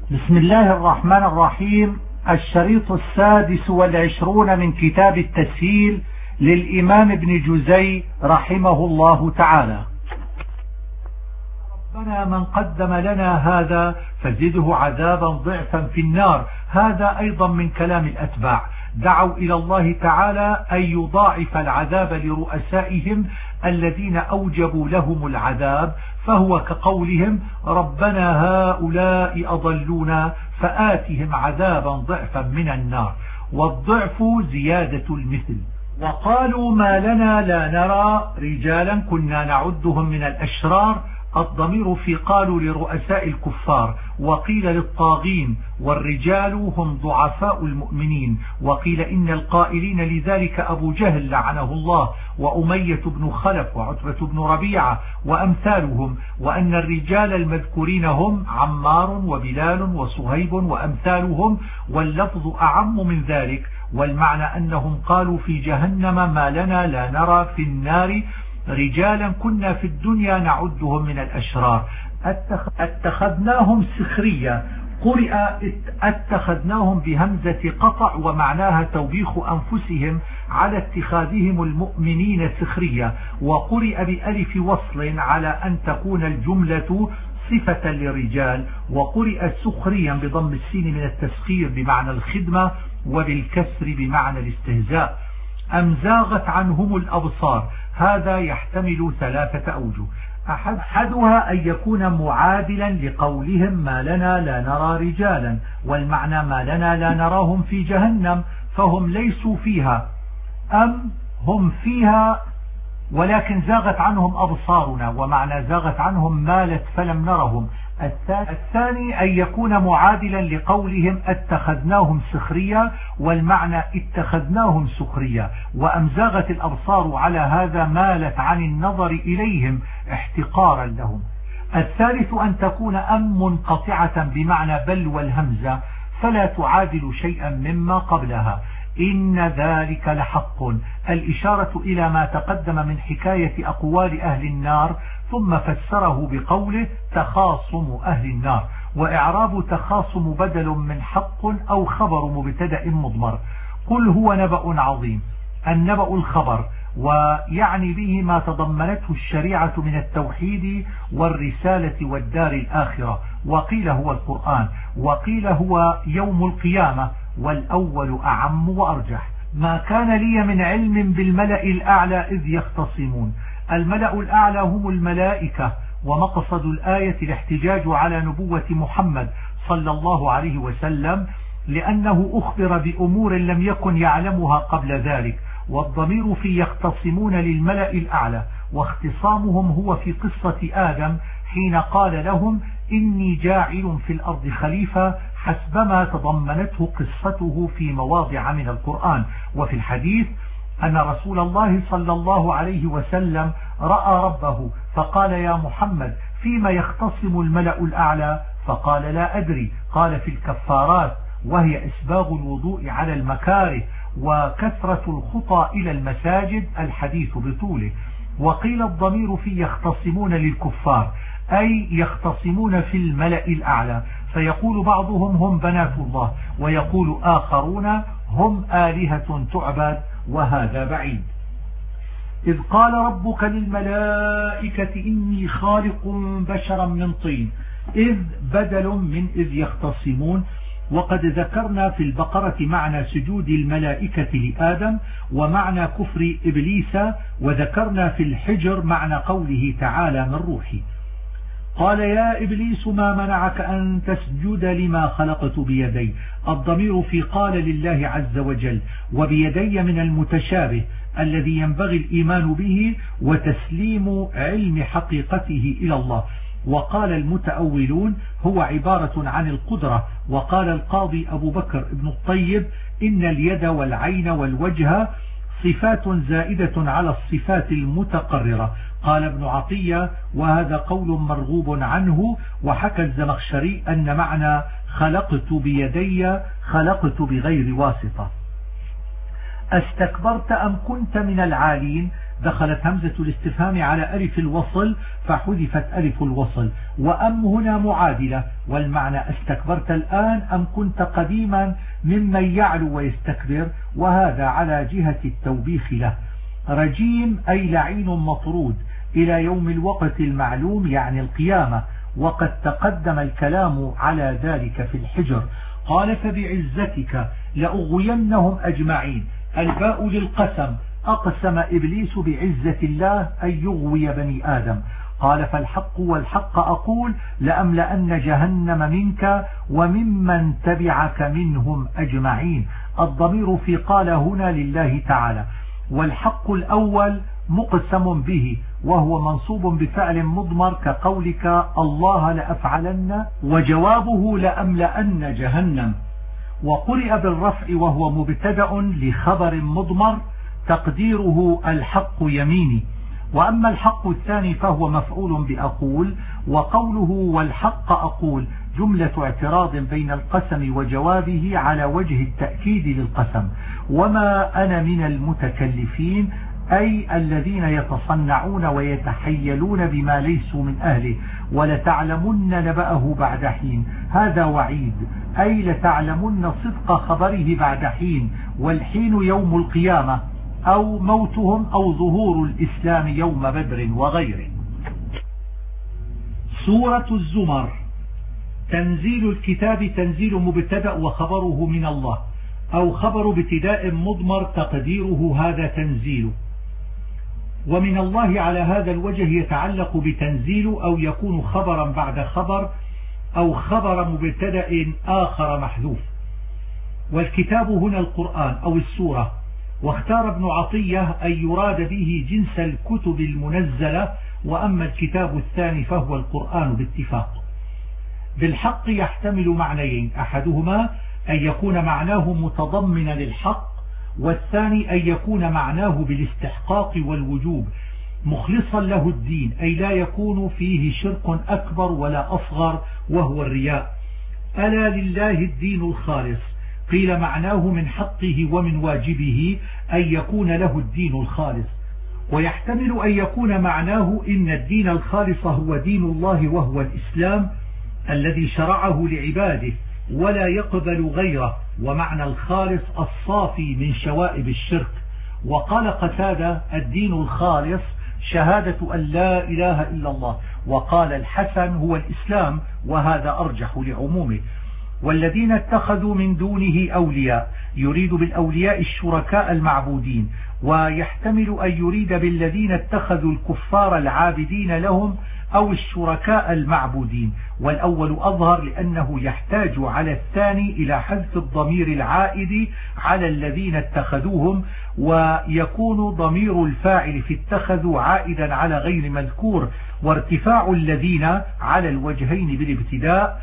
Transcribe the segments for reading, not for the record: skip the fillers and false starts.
بسم الله الرحمن الرحيم. الشريط 26 من كتاب التسهيل للإمام ابن جزي رحمه الله تعالى. ربنا من قدم لنا هذا فزده عذابا ضعفا في النار. هذا أيضا من كلام الأتباع، دعوا إلى الله تعالى أن يضاعف العذاب لرؤسائهم الذين أوجبوا لهم العذاب، فهو كقولهم ربنا هؤلاء أضلونا فآتهم عذابا ضعفا من النار، والضعف زيادة المثل. وقالوا ما لنا لا نرى رجالا كنا نعدهم من الأشرار. الضمير في قالوا لرؤساء الكفار، وقيل للطاغين، والرجال هم ضعفاء المؤمنين. وقيل إن القائلين لذلك أبو جهل لعنه الله، وأمية بن خلف، وعتبة بن ربيعة وأمثالهم، وأن الرجال المذكورين هم عمار وبلال وصهيب وأمثالهم، واللفظ أعم من ذلك. والمعنى أنهم قالوا في جهنم ما لنا لا نرى في النار رجالا كنا في الدنيا نعدهم من الأشرار. اتخذناهم سخرية، قرئ اتخذناهم بهمزة قطع ومعناها توبيخ أنفسهم على اتخاذهم المؤمنين سخرية، وقرئ بألف وصل على أن تكون الجملة صفة للرجال، وقرئ سخريا بضم السين من التسخير بمعنى الخدمة وبالكسر بمعنى الاستهزاء. أم زاغت عنهم الأبصار، هذا يحتمل 3 أوجه. أحدها أن يكون معادلا لقولهم ما لنا لا نرى رجالا، والمعنى ما لنا لا نراهم في جهنم فهم ليسوا فيها، أم هم فيها ولكن زاغت عنهم أبصارنا، ومعنى زاغت عنهم مالت فلم نرهم. الثاني أن يكون معادلا لقولهم اتخذناهم سخريا، والمعنى اتخذناهم سخريا، وأمزاغت الأبصار على هذا مالت عن النظر إليهم احتقارا لهم. الثالث أن تكون أم منقطعة بمعنى بل والهمزة، فلا تعادل شيئا مما قبلها. إن ذلك لحق، الإشارة إلى ما تقدم من حكاية أقوال أهل النار، ثم فسره بقوله تخاصم أهل النار. وإعراب تخاصم بدل من حق أو خبر مبتدأ مضمر. قل هو نبأ عظيم، النبأ الخبر، ويعني به ما تضمنته الشريعة من التوحيد والرسالة والدار الآخرة. وقيل هو القرآن، وقيل هو يوم القيامة، والأول أعم وأرجح. ما كان لي من علم بالملأ الأعلى إذ يختصمون. الملأ الأعلى هم الملائكة، ومقصد الآية الاحتجاج على نبوة محمد صلى الله عليه وسلم، لأنه أخبر بأمور لم يكن يعلمها قبل ذلك. والضمير في يختصمون للملأ الأعلى، واختصامهم هو في قصة آدم حين قال لهم إني جاعل في الأرض خليفة، حسبما تضمنته قصته في مواضع من القرآن. وفي الحديث أن رسول الله صلى الله عليه وسلم رأى ربه فقال يا محمد فيما يختصم الملأ الأعلى؟ فقال لا أدري. قال في الكفارات، وهي إسباغ الوضوء على المكاره وكثرة الخطى إلى المساجد، الحديث بطوله. وقيل الضمير في يختصمون للكفار، أي يختصمون في الملأ الأعلى، فيقول بعضهم هم بنات الله، ويقول آخرون هم آلهة تعبد، وهذا بعيد. إذ قال ربك للملائكة إني خالق بشرا من طين، إذ بدل من إذ يختصمون. وقد ذكرنا في البقرة معنى سجود الملائكة لآدم ومعنى كفر إبليس، وذكرنا في الحجر معنى قوله تعالى من روحي. قال يا إبليس ما منعك أن تسجد لما خلقت بيدي. الضمير في قال لله عز وجل، وبيدي من المتشابه الذي ينبغي الإيمان به وتسليم علم حقيقته إلى الله. وقال المتأولون هو عبارة عن القدرة. وقال القاضي أبو بكر ابن الطيب إن اليد والعين والوجه صفات زائدة على الصفات المتقررة. قال ابن عطية وهذا قول مرغوب عنه. وحكى الزمخشري أن معنى خلقت بيدي خلقت بغير واسطة. أستكبرت أم كنت من العالين؟ دخلت همزة الاستفهام على ألف الوصل فحذفت ألف الوصل، وأم هنا معادلة، والمعنى أستكبرت الآن أم كنت قديما ممن يعلو ويستكبر، وهذا على جهة التوبيخ له. رجيم أي لعين مطرود إلى يوم الوقت المعلوم يعني القيامة، وقد تقدم الكلام على ذلك في الحجر. قال فبعزتك لأغوينهم أجمعين، الباء للقسم، أقسم إبليس بعزة الله أن يغوي بني آدم. قال فالحق والحق أقول لأملأن جهنم منك وممن تبعك منهم أجمعين. الضمير في قال هنا لله تعالى، والحق الأول مقسم به وهو منصوب بفعل مضمر كقولك الله لأفعلن، وجوابه لأملأن جهنم. وقرئ بالرفع وهو مبتدأ لخبر مضمر تقديره الحق يميني. وأما الحق الثاني فهو مفعول بأقول، وقوله والحق أقول جملة اعتراض بين القسم وجوابه على وجه التأكيد للقسم. وما أنا من المتكلفين أي الذين يتصنعون ويتحيلون بما ليسوا من أهله، ولتعلمن نبأه بعد حين، هذا وعيد، أي لتعلمن صدق خبره بعد حين، والحين يوم القيامة أو موتهم أو ظهور الإسلام يوم بدر وغيره. سورة الزمر. تنزيل الكتاب، تنزيل مبتدأ وخبره من الله، أو خبر ابتداء مضمر تقديره هذا تنزيل. ومن الله على هذا الوجه يتعلق بتنزيل، أو يكون خبرا بعد خبر، أو خبر مبتدأ آخر محذوف. والكتاب هنا القرآن أو السورة. واختار ابن عطية أن يراد به جنس الكتب المنزلة، وأما الكتاب الثاني فهو القرآن باتفاق. بالحق يحتمل معنيين، أحدهما أن يكون معناه متضمنا للحق، والثاني أن يكون معناه بالاستحقاق والوجوب مخلصا له الدين، أي لا يكون فيه شرك أكبر ولا أصغر وهو الرياء. ألا لله الدين الخالص، قيل معناه من حقه ومن واجبه أن يكون له الدين الخالص. ويحتمل أن يكون معناه إن الدين الخالص هو دين الله وهو الإسلام الذي شرعه لعباده ولا يقبل غيره، ومعنى الخالص الصافي من شوائب الشرك. وقال قتادة الدين الخالص شهادة أن لا إله إلا الله، وقال الحسن هو الإسلام، وهذا أرجح لعمومه. والذين اتخذوا من دونه أولياء، يريد بالأولياء الشركاء المعبودين، ويحتمل أن يريد بالذين اتخذوا الكفار العابدين لهم أو الشركاء المعبودين، والأول أظهر لأنه يحتاج على الثاني إلى حذف الضمير العائد على الذين اتخذوهم، ويكون ضمير الفاعل في اتخذوا عائدا على غير مذكور، وارتفاع الذين على الوجهين بالابتداء.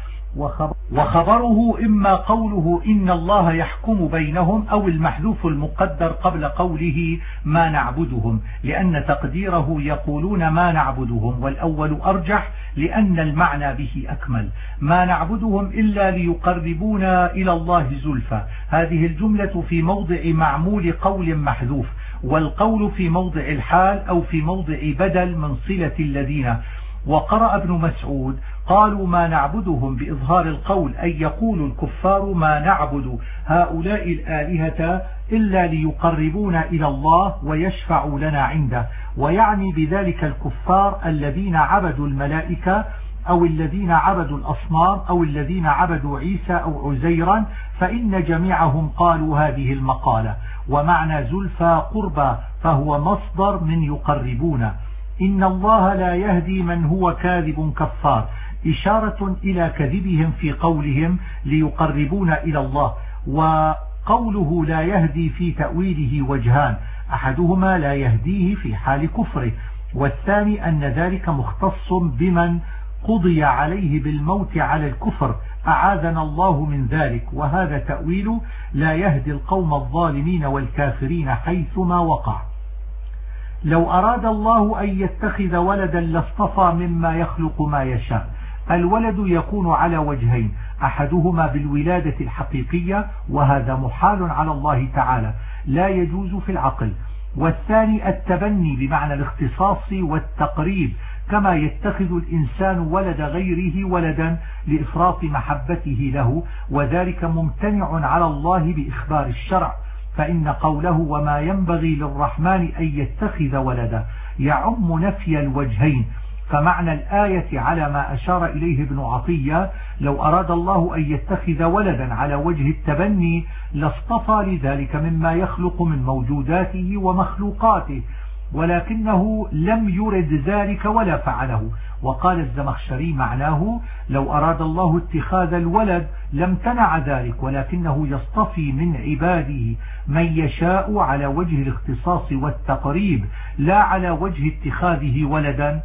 وخبره إما قوله إن الله يحكم بينهم، أو المحذوف المقدر قبل قوله ما نعبدهم، لأن تقديره يقولون ما نعبدهم، والأول أرجح لأن المعنى به أكمل. ما نعبدهم إلا ليقربونا إلى الله زلفى، هذه الجملة في موضع معمول قول محذوف، والقول في موضع الحال أو في موضع بدل من صلة الذين. وقرأ ابن مسعود قالوا ما نعبدهم بإظهار القول، أي يقول الكفار ما نعبد هؤلاء الآلهة إلا ليقربونا إلى الله ويشفعوا لنا عنده، ويعني بذلك الكفار الذين عبدوا الملائكة أو الذين عبدوا الأصنام أو الذين عبدوا عيسى أو عزيرا، فإن جميعهم قالوا هذه المقالة. ومعنى زلفى قربى، فهو مصدر من يقربون. إن الله لا يهدي من هو كاذب كفار، إشارة إلى كذبهم في قولهم ليقربون إلى الله. وقوله لا يهدي في تأويله وجهان، أحدهما لا يهديه في حال كفره، والثاني أن ذلك مختص بمن قضي عليه بالموت على الكفر، أعاذنا الله من ذلك، وهذا تأويل لا يهدي القوم الظالمين والكافرين حيثما وقع. لو أراد الله أن يتخذ ولدا لاصطفى مما يخلق ما يشاء، الولد يكون على وجهين، أحدهما بالولادة الحقيقية وهذا محال على الله تعالى لا يجوز في العقل، والثاني التبني بمعنى الاختصاص والتقريب، كما يتخذ الإنسان ولد غيره ولدا لإفراط محبته له، وذلك ممتنع على الله بإخبار الشرع، فإن قوله وما ينبغي للرحمن أن يتخذ ولدا يعم نفي الوجهين. فمعنى الآية على ما أشار إليه ابن عطية لو أراد الله أن يتخذ ولدا على وجه التبني لاصطفى لذلك مما يخلق من موجوداته ومخلوقاته، ولكنه لم يرد ذلك ولا فعله. وقال الزمخشري معناه لو أراد الله اتخاذ الولد لم تنع ذلك، ولكنه يصطفي من عباده من يشاء على وجه الاختصاص والتقريب لا على وجه اتخاذه ولدا،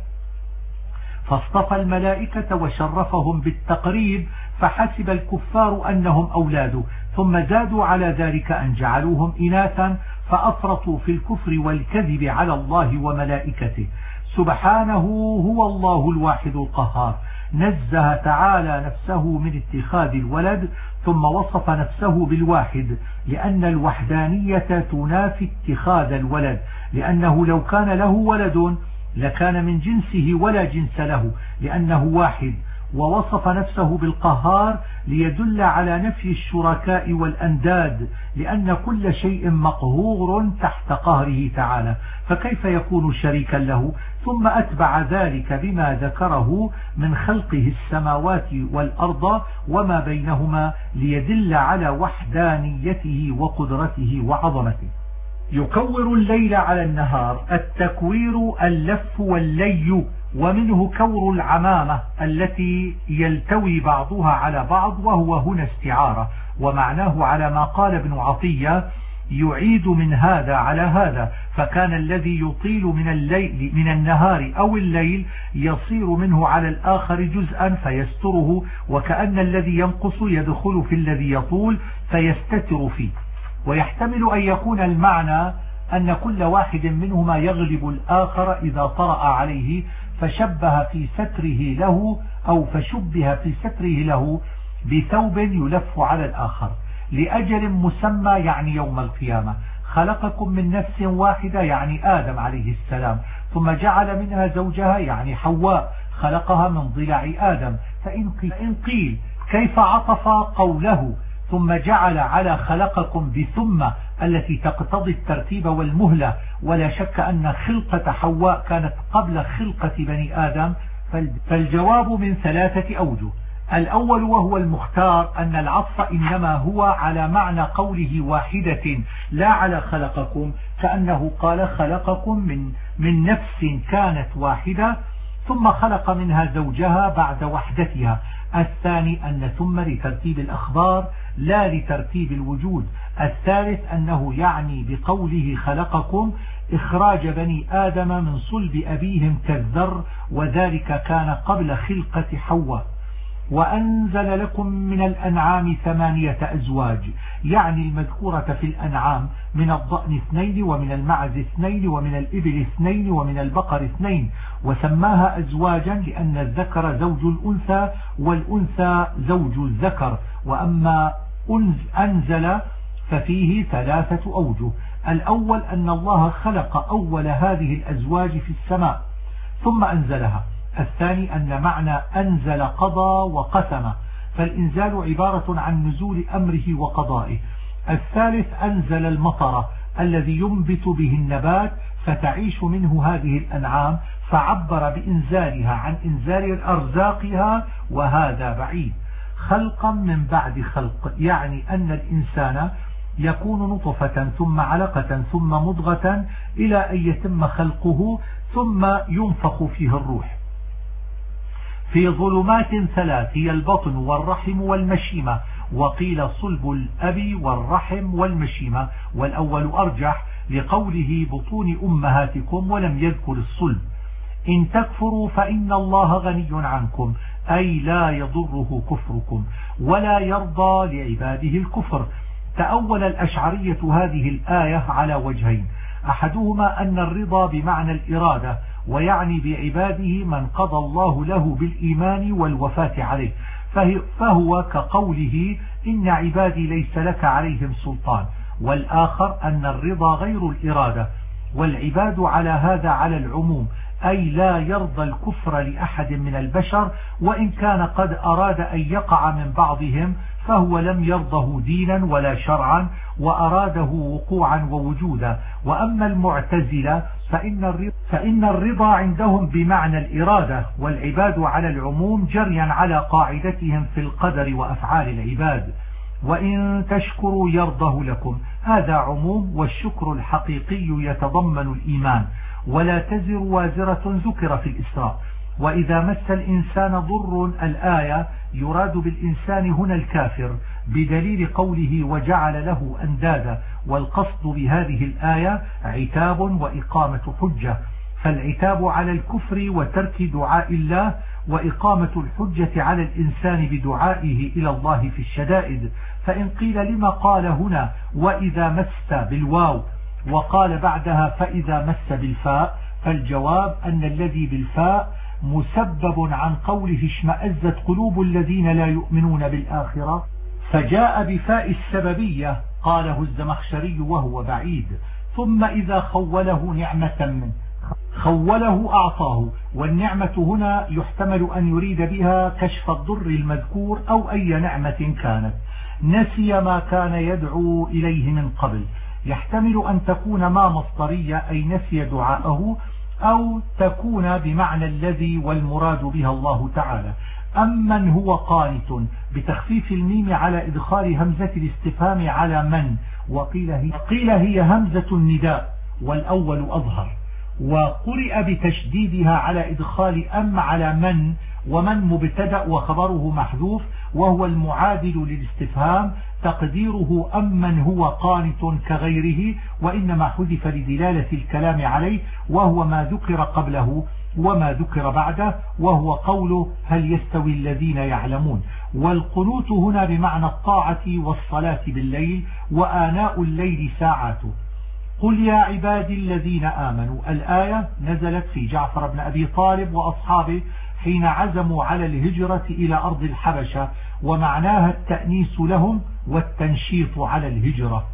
فاصطفى الملائكة وشرفهم بالتقريب، فحسب الكفار أنهم أولاده، ثم زادوا على ذلك أن جعلوهم إناثا، فأفرطوا في الكفر والكذب على الله وملائكته. سبحانه هو الله الواحد القهار، نزه تعالى نفسه من اتخاذ الولد، ثم وصف نفسه بالواحد، لأن الوحدانية تنافي اتخاذ الولد، لأنه لو كان له ولد لكان من جنسه ولا جنس له لأنه واحد. ووصف نفسه بالقهار ليدل على نفي الشركاء والأنداد، لأن كل شيء مقهور تحت قهره تعالى، فكيف يكون شريكا له؟ ثم أتبع ذلك بما ذكره من خلقه السماوات والأرض وما بينهما ليدل على وحدانيته وقدرته وعظمته. يكور الليل على النهار، التكوير اللف واللي، ومنه كور العمامة التي يلتوي بعضها على بعض، وهو هنا استعارة، ومعناه على ما قال ابن عطية يعيد من هذا على هذا، فكان الذي يطيل من النهار أو الليل يصير منه على الآخر جزءا فيستره، وكأن الذي ينقص يدخل في الذي يطول فيستتر فيه. ويحتمل أن يكون المعنى أن كل واحد منهما يغلب الآخر إذا طرأ عليه، فشبه في ستره له أو فشبه في ستره له بثوب يلف على الآخر لأجل مسمى، يعني يوم القيامة. خلقكم من نفس واحدة يعني آدم عليه السلام، ثم جعل منها زوجها يعني حواء خلقها من ضلع آدم. فإن قيل كيف عطف قوله ثم جعل على خلقكم بثم التي تقتضي الترتيب والمهلة، ولا شك أن خلقة حواء كانت قبل خلقة بني آدم، فالجواب من 3 أوجه. الأول وهو المختار أن العطف إنما هو على معنى قوله واحدة لا على خلقكم، كأنه قال خلقكم من نفس كانت واحدة ثم خلق منها زوجها بعد وحدتها. الثاني أن ثم لترتيب الأخبار لا لترتيب الوجود. الثالث أنه يعني بقوله خلقكم إخراج بني آدم من صلب أبيهم كالذر، وذلك كان قبل خلقة حواء. وأنزل لكم من الأنعام 8 أزواج، يعني المذكورة في الأنعام من الضأن 2 ومن المعز 2 ومن الإبل 2 ومن البقر 2، وسماها أزواجا لأن الذكر زوج الأنثى والأنثى زوج الذكر. وأما أنزل ففيه 3 أوجه. الأول أن الله خلق أول هذه الأزواج في السماء ثم أنزلها. الثاني أن معنى أنزل قضى وقسم، فالإنزال عبارة عن نزول أمره وقضائه. الثالث أنزل المطر الذي ينبت به النبات فتعيش منه هذه الأنعام، فعبر بإنزالها عن إنزال أرزاقها، وهذا بعيد. خلقا من بعد خلق، يعني أن الإنسان يكون نطفة ثم علقة ثم مضغة إلى أن يتم خلقه ثم ينفخ فيه الروح. في ظلمات 3 هي البطن والرحم والمشيمة، وقيل صلب الأب والرحم والمشيمة، والأول أرجح لقوله بطون أمهاتكم ولم يذكر الصلب. إن تكفروا فإن الله غني عنكم، أي لا يضره كفركم ولا يرضى لعباده الكفر. تأول الأشعرية هذه الآية على وجهين، أحدهما أن الرضا بمعنى الإرادة، ويعني بعباده من قضى الله له بالإيمان والوفاة عليه، فهو كقوله إن عبادي ليس لك عليهم سلطان. والآخر أن الرضا غير الإرادة، والعباد على هذا على العموم، أي لا يرضى الكفر لأحد من البشر، وإن كان قد أراد أن يقع من بعضهم فهو لم يرضه دينا ولا شرعا، وأراده وقوعا ووجودا. وأما المعتزلة فإن الرضا عندهم بمعنى الإرادة، والعباد على العموم جريا على قاعدتهم في القدر وأفعال العباد. وإن تشكروا يرضه لكم، هذا عموم، والشكر الحقيقي يتضمن الإيمان. ولا تزر وازرة ذكر في الإسراء. وإذا مس الإنسان ضر، الآية يراد بالإنسان هنا الكافر، بدليل قوله وجعل له أندادا، والقصد بهذه الآية عتاب وإقامة حجة، فالعتاب على الكفر وترك دعاء الله، وإقامة الحجة على الإنسان بدعائه إلى الله في الشدائد. فإن قيل لما قال هنا وإذا مس بالواو وقال بعدها فإذا مس بالفاء، فالجواب أن الذي بالفاء مسبب عن قوله اشمأزت قلوب الذين لا يؤمنون بالآخرة، فجاء بفاء السببية قاله الزمخشري وهو بعيد. ثم إذا خوله نعمة منه، خوله أعطاه، والنعمة هنا يحتمل أن يريد بها كشف الضر المذكور أو أي نعمة كانت. نسي ما كان يدعو إليه من قبل، يحتمل أن تكون ما مصدرية أي نسي دعاءه، أو تكون بمعنى الذي والمراد بها الله تعالى. أمن هو قانت بتخفيف الميم على إدخال همزة الاستفهام على من، وقيل هي همزة النداء والأول أظهر، وقرئ بتشديدها على إدخال أم على من، ومن مبتدأ وخبره محذوف وهو المعادل للاستفهام، تقديره أمن هو قانت كغيره، وإنما حذف لدلالة الكلام عليه، وهو ما ذكر قبله وما ذكر بعده، وهو قوله هل يستوي الذين يعلمون. والقنوت هنا بمعنى الطاعة والصلاة بالليل، وآناء الليل ساعاته. قل يا عبادي الذين آمنوا، الآية نزلت في جعفر بن أبي طالب وأصحابه حين عزموا على الهجرة إلى أرض الحبشة، ومعناها التأنيس لهم والتنشيط على الهجرة.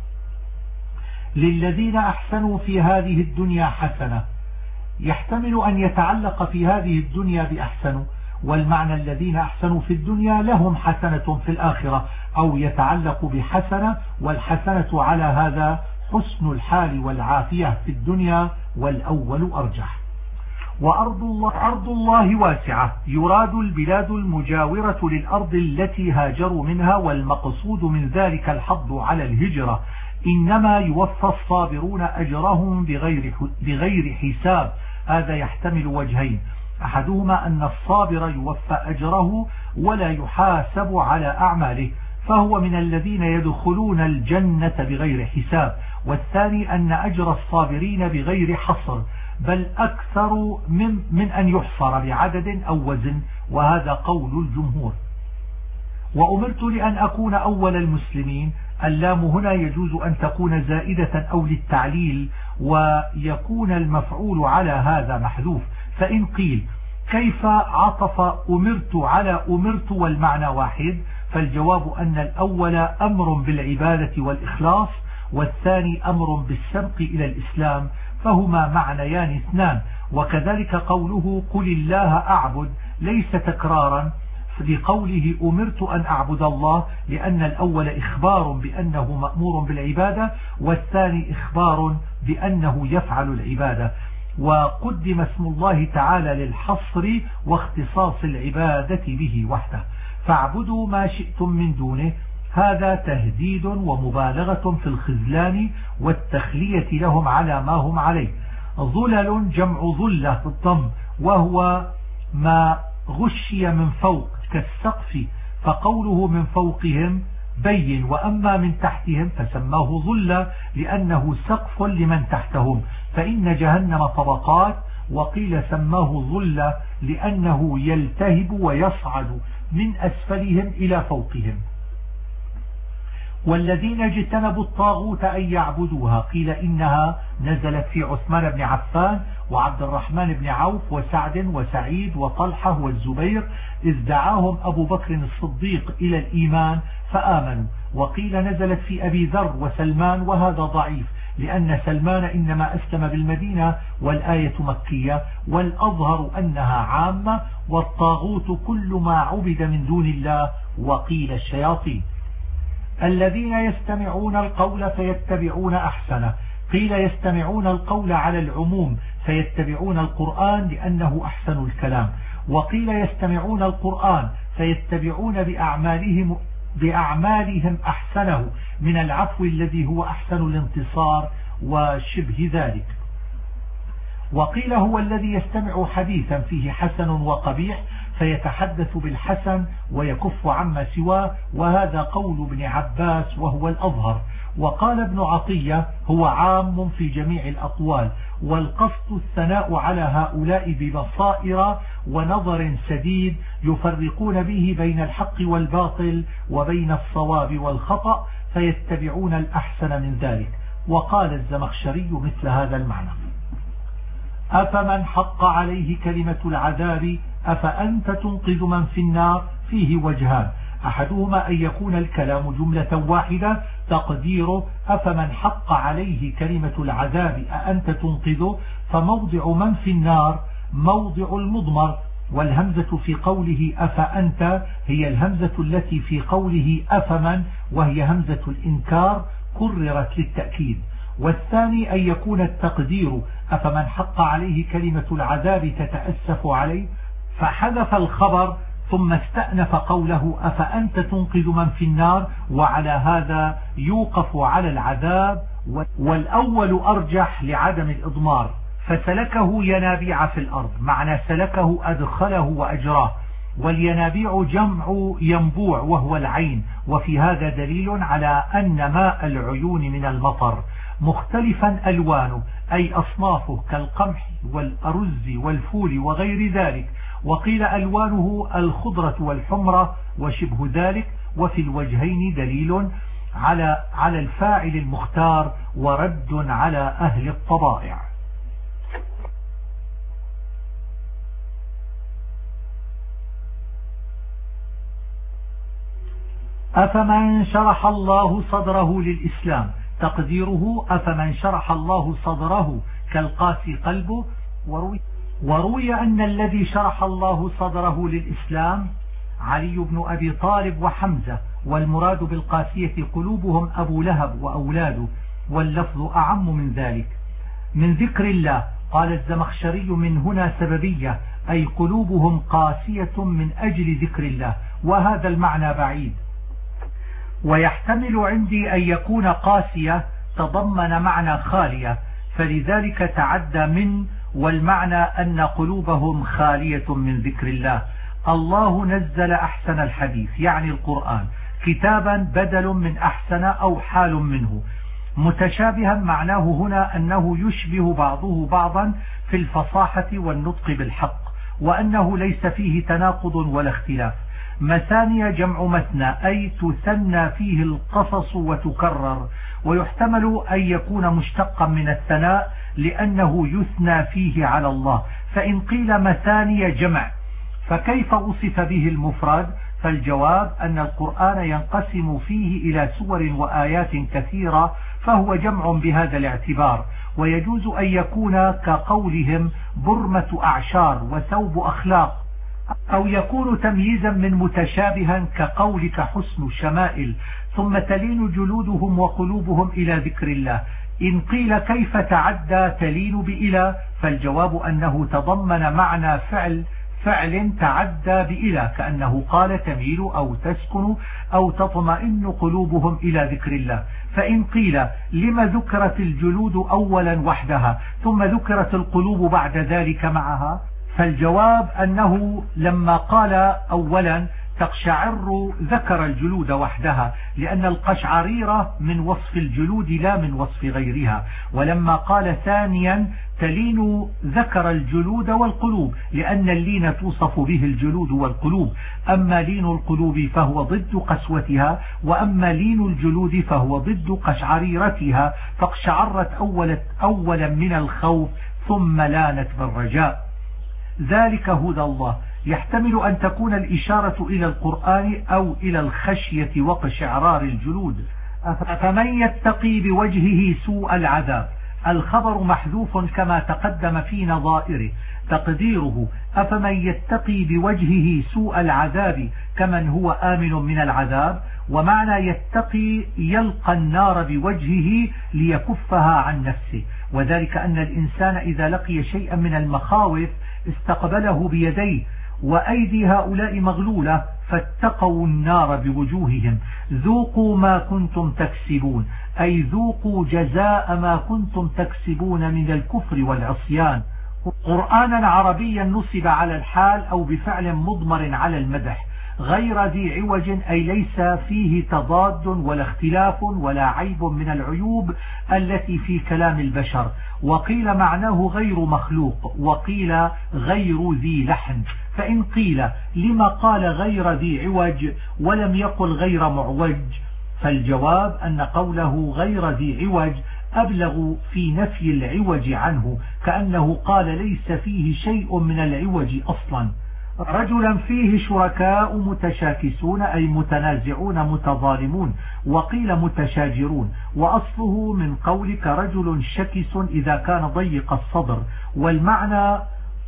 للذين أحسنوا في هذه الدنيا حسنة، يحتمل أن يتعلق في هذه الدنيا بأحسنوا، والمعنى الذين أحسنوا في الدنيا لهم حسنة في الآخرة، أو يتعلق بحسنة، والحسنة على هذا حسن الحال والعافية في الدنيا، والأول أرجح. وأرض الله واسعة، يراد البلاد المجاورة للأرض التي هاجروا منها، والمقصود من ذلك الحض على الهجرة. إنما يوفى الصابرون أجرهم بغير حساب. هذا يحتمل وجهين، أحدهما أن الصابر يوفى أجره ولا يحاسب على أعماله، فهو من الذين يدخلون الجنة بغير حساب، والثاني أن أجر الصابرين بغير حصر، بل أكثر من أن يحصر بعدد أو وزن، وهذا قول الجمهور. وأمرت لأن أكون أول المسلمين، اللام هنا يجوز أن تكون زائدة أو للتعليل، ويكون المفعول على هذا محذوف. فإن قيل كيف عطف أمرت على أمرت والمعنى واحد، فالجواب أن الأول أمر بالعبادة والإخلاص، والثاني أمر بالسبق إلى الإسلام، فهما معنيان اثنان. وكذلك قوله قل الله أعبد ليس تكرارا لقوله أمرت أن أعبد الله، لأن الأول إخبار بأنه مأمور بالعبادة، والثاني إخبار بأنه يفعل العبادة. وقدم اسم الله تعالى للحصر واختصاص العبادة به وحده. فاعبدوا ما شئتم من دونه، هذا تهديد ومبالغة في الخذلان والتخلية لهم على ما هم عليه. ظلل جمع ظلة بالضم، وهو ما غشي من فوق كالسقف، فقوله من فوقهم بين، وأما من تحتهم فسماه ظلة لأنه سقف لمن تحتهم، فإن جهنم طبقات، وقيل سماه ظلة لأنه يلتهب ويصعد من أسفلهم إلى فوقهم. والذين اجتنبوا الطاغوت أن يعبدوها. قيل إنها نزلت في عثمان بن عفان وعبد الرحمن بن عوف وسعد وسعيد وطلحة والزبير إذ دعاهم أبو بكر الصديق إلى الإيمان فآمنوا. وقيل نزلت في أبي ذر وسلمان، وهذا ضعيف لأن سلمان إنما أسلم بالمدينة والآية مكية، والأظهر أنها عامة، والطاغوت كل ما عبد من دون الله. وقيل الشياطين. الذين يستمعون القول فيتبعون أحسنه. قيل يستمعون القول على العموم فيتبعون القرآن لأنه أحسن الكلام. وقيل يستمعون القرآن فيتبعون بأعمالهم أحسنه من العفو الذي هو أحسن الانتصار وشبه ذلك. وقيل هو الذي يستمع حديثا فيه حسن وقبيح فيتحدث بالحسن ويكف عما سواه، وهذا قول ابن عباس وهو الأظهر. وقال ابن عطية هو عام في جميع الأقوال، والقصد الثناء على هؤلاء ببصائر ونظر سديد يفرقون به بين الحق والباطل وبين الصواب والخطأ فيتبعون الأحسن من ذلك. وقال الزمخشري مثل هذا المعنى: أفمن حق عليه كلمة العذاب أفأنت تنقذ من في النار؟ فيه وجهان، أحدهما أن يكون الكلام جملة واحدة تقديره أفمن حق عليه كلمة العذاب أأنت تنقذه، فموضع من في النار موضع المضمر، والهمزة في قوله أفأنت هي الهمزة التي في قوله أفمن، وهي همزة الإنكار كررت للتأكيد. والثاني أن يكون التقدير أفمن حق عليه كلمة العذاب تتأسف عليه، فحذف الخبر ثم استأنف قوله أفأنت تنقذ من في النار، وعلى هذا يوقف على العذاب، والأول أرجح لعدم الإضمار. فسلكه ينابيع في الأرض، معنى سلكه أدخله وأجراه، والينابيع جمع ينبوع وهو العين، وفي هذا دليل على أن ماء العيون من المطر مختلفا ألوانه أي أصنافه كالقمح والأرز والفول وغير ذلك. وقيل ألوانه الخضرة والحمرة وشبه ذلك. وفي الوجهين دليل على الفاعل المختار ورد على أهل الطبائع. أفمن شرح الله صدره للإسلام، تقديره أفمن شرح الله صدره كالقاسي قلبه. وروي أن الذي شرح الله صدره للإسلام علي بن أبي طالب وحمزة، والمراد بالقاسية قلوبهم أبو لهب وأولاده، واللفظ أعم من ذلك من ذكر الله. قال الزمخشري من هنا سببية أي قلوبهم قاسية من أجل ذكر الله، وهذا المعنى بعيد. ويحتمل عندي أن يكون قاسية تضمن معنى خالية، فلذلك تعدى من، والمعنى أن قلوبهم خالية من ذكر الله. الله نزل أحسن الحديث يعني القرآن كتابا بدل من أحسن أو حال منه متشابها، معناه هنا أنه يشبه بعضه بعضا في الفصاحة والنطق بالحق، وأنه ليس فيه تناقض ولا اختلاف. مثانية جمع مثنى أي تثنى فيه القصص وتكرر، ويحتمل أن يكون مشتقا من الثناء لأنه يثنى فيه على الله. فإن قيل مثانية جمع فكيف وصف به المفرد؟ فالجواب أن القرآن ينقسم فيه إلى سور وآيات كثيرة، فهو جمع بهذا الاعتبار. ويجوز أن يكون كقولهم برمة أعشار وثوب أخلاق، أو يكون تمييزا من متشابها كقولك حسن شمائل، ثم تلين جلودهم وقلوبهم إلى ذكر الله. إن قيل كيف تعدى تلين بإلى، فالجواب أنه تضمن معنى فعل تعدى بإلى، كأنه قال تميل أو تسكن أو تطمئن قلوبهم إلى ذكر الله. فإن قيل لما ذكرت الجلود أولا وحدها ثم ذكرت القلوب بعد ذلك معها، فالجواب أنه لما قال أولا تقشعر ذكر الجلود وحدها، لأن القشعريرة من وصف الجلود لا من وصف غيرها. ولما قال ثانيا تلين ذكر الجلود والقلوب، لأن اللين توصف به الجلود والقلوب، أما لين القلوب فهو ضد قسوتها، وأما لين الجلود فهو ضد قشعريرتها، فاقشعرت أولا من الخوف ثم لانت بالرجاء. ذلك هدى الله. يحتمل أن تكون الإشارة إلى القرآن أو إلى الخشية وقشعرار الجلود. أفمن يتقي بوجهه سوء العذاب. الخبر محذوف كما تقدم في نظائره، تقديره أفمن يتقي بوجهه سوء العذاب كمن هو آمن من العذاب. ومعنى يتقي يلقى النار بوجهه ليكفها عن نفسه، وذلك أن الإنسان إذا لقي شيئا من المخاوف استقبله بيديه، وأيدي هؤلاء مغلولة فاتقوا النار بوجوههم. ذوقوا ما كنتم تكسبون، أي ذوقوا جزاء ما كنتم تكسبون من الكفر والعصيان. قرآنا عربيا نصب على الحال أو بفعل مضمر على المدح، غير ذي عوج، أي ليس فيه تضاد ولا اختلاف ولا عيب من العيوب التي في كلام البشر. وقيل معناه غير مخلوق، وقيل غير ذي لحن. فإن قيل لما قال غير ذي عوج ولم يقل غير معوج، فالجواب أن قوله غير ذي عوج أبلغ في نفي العوج عنه، كأنه قال ليس فيه شيء من العوج أصلا. رجلا فيه شركاء متشاكسون، أي متنازعون متظالمون، وقيل متشاجرون، وأصله من قولك رجل شكس إذا كان ضيق الصدر. والمعنى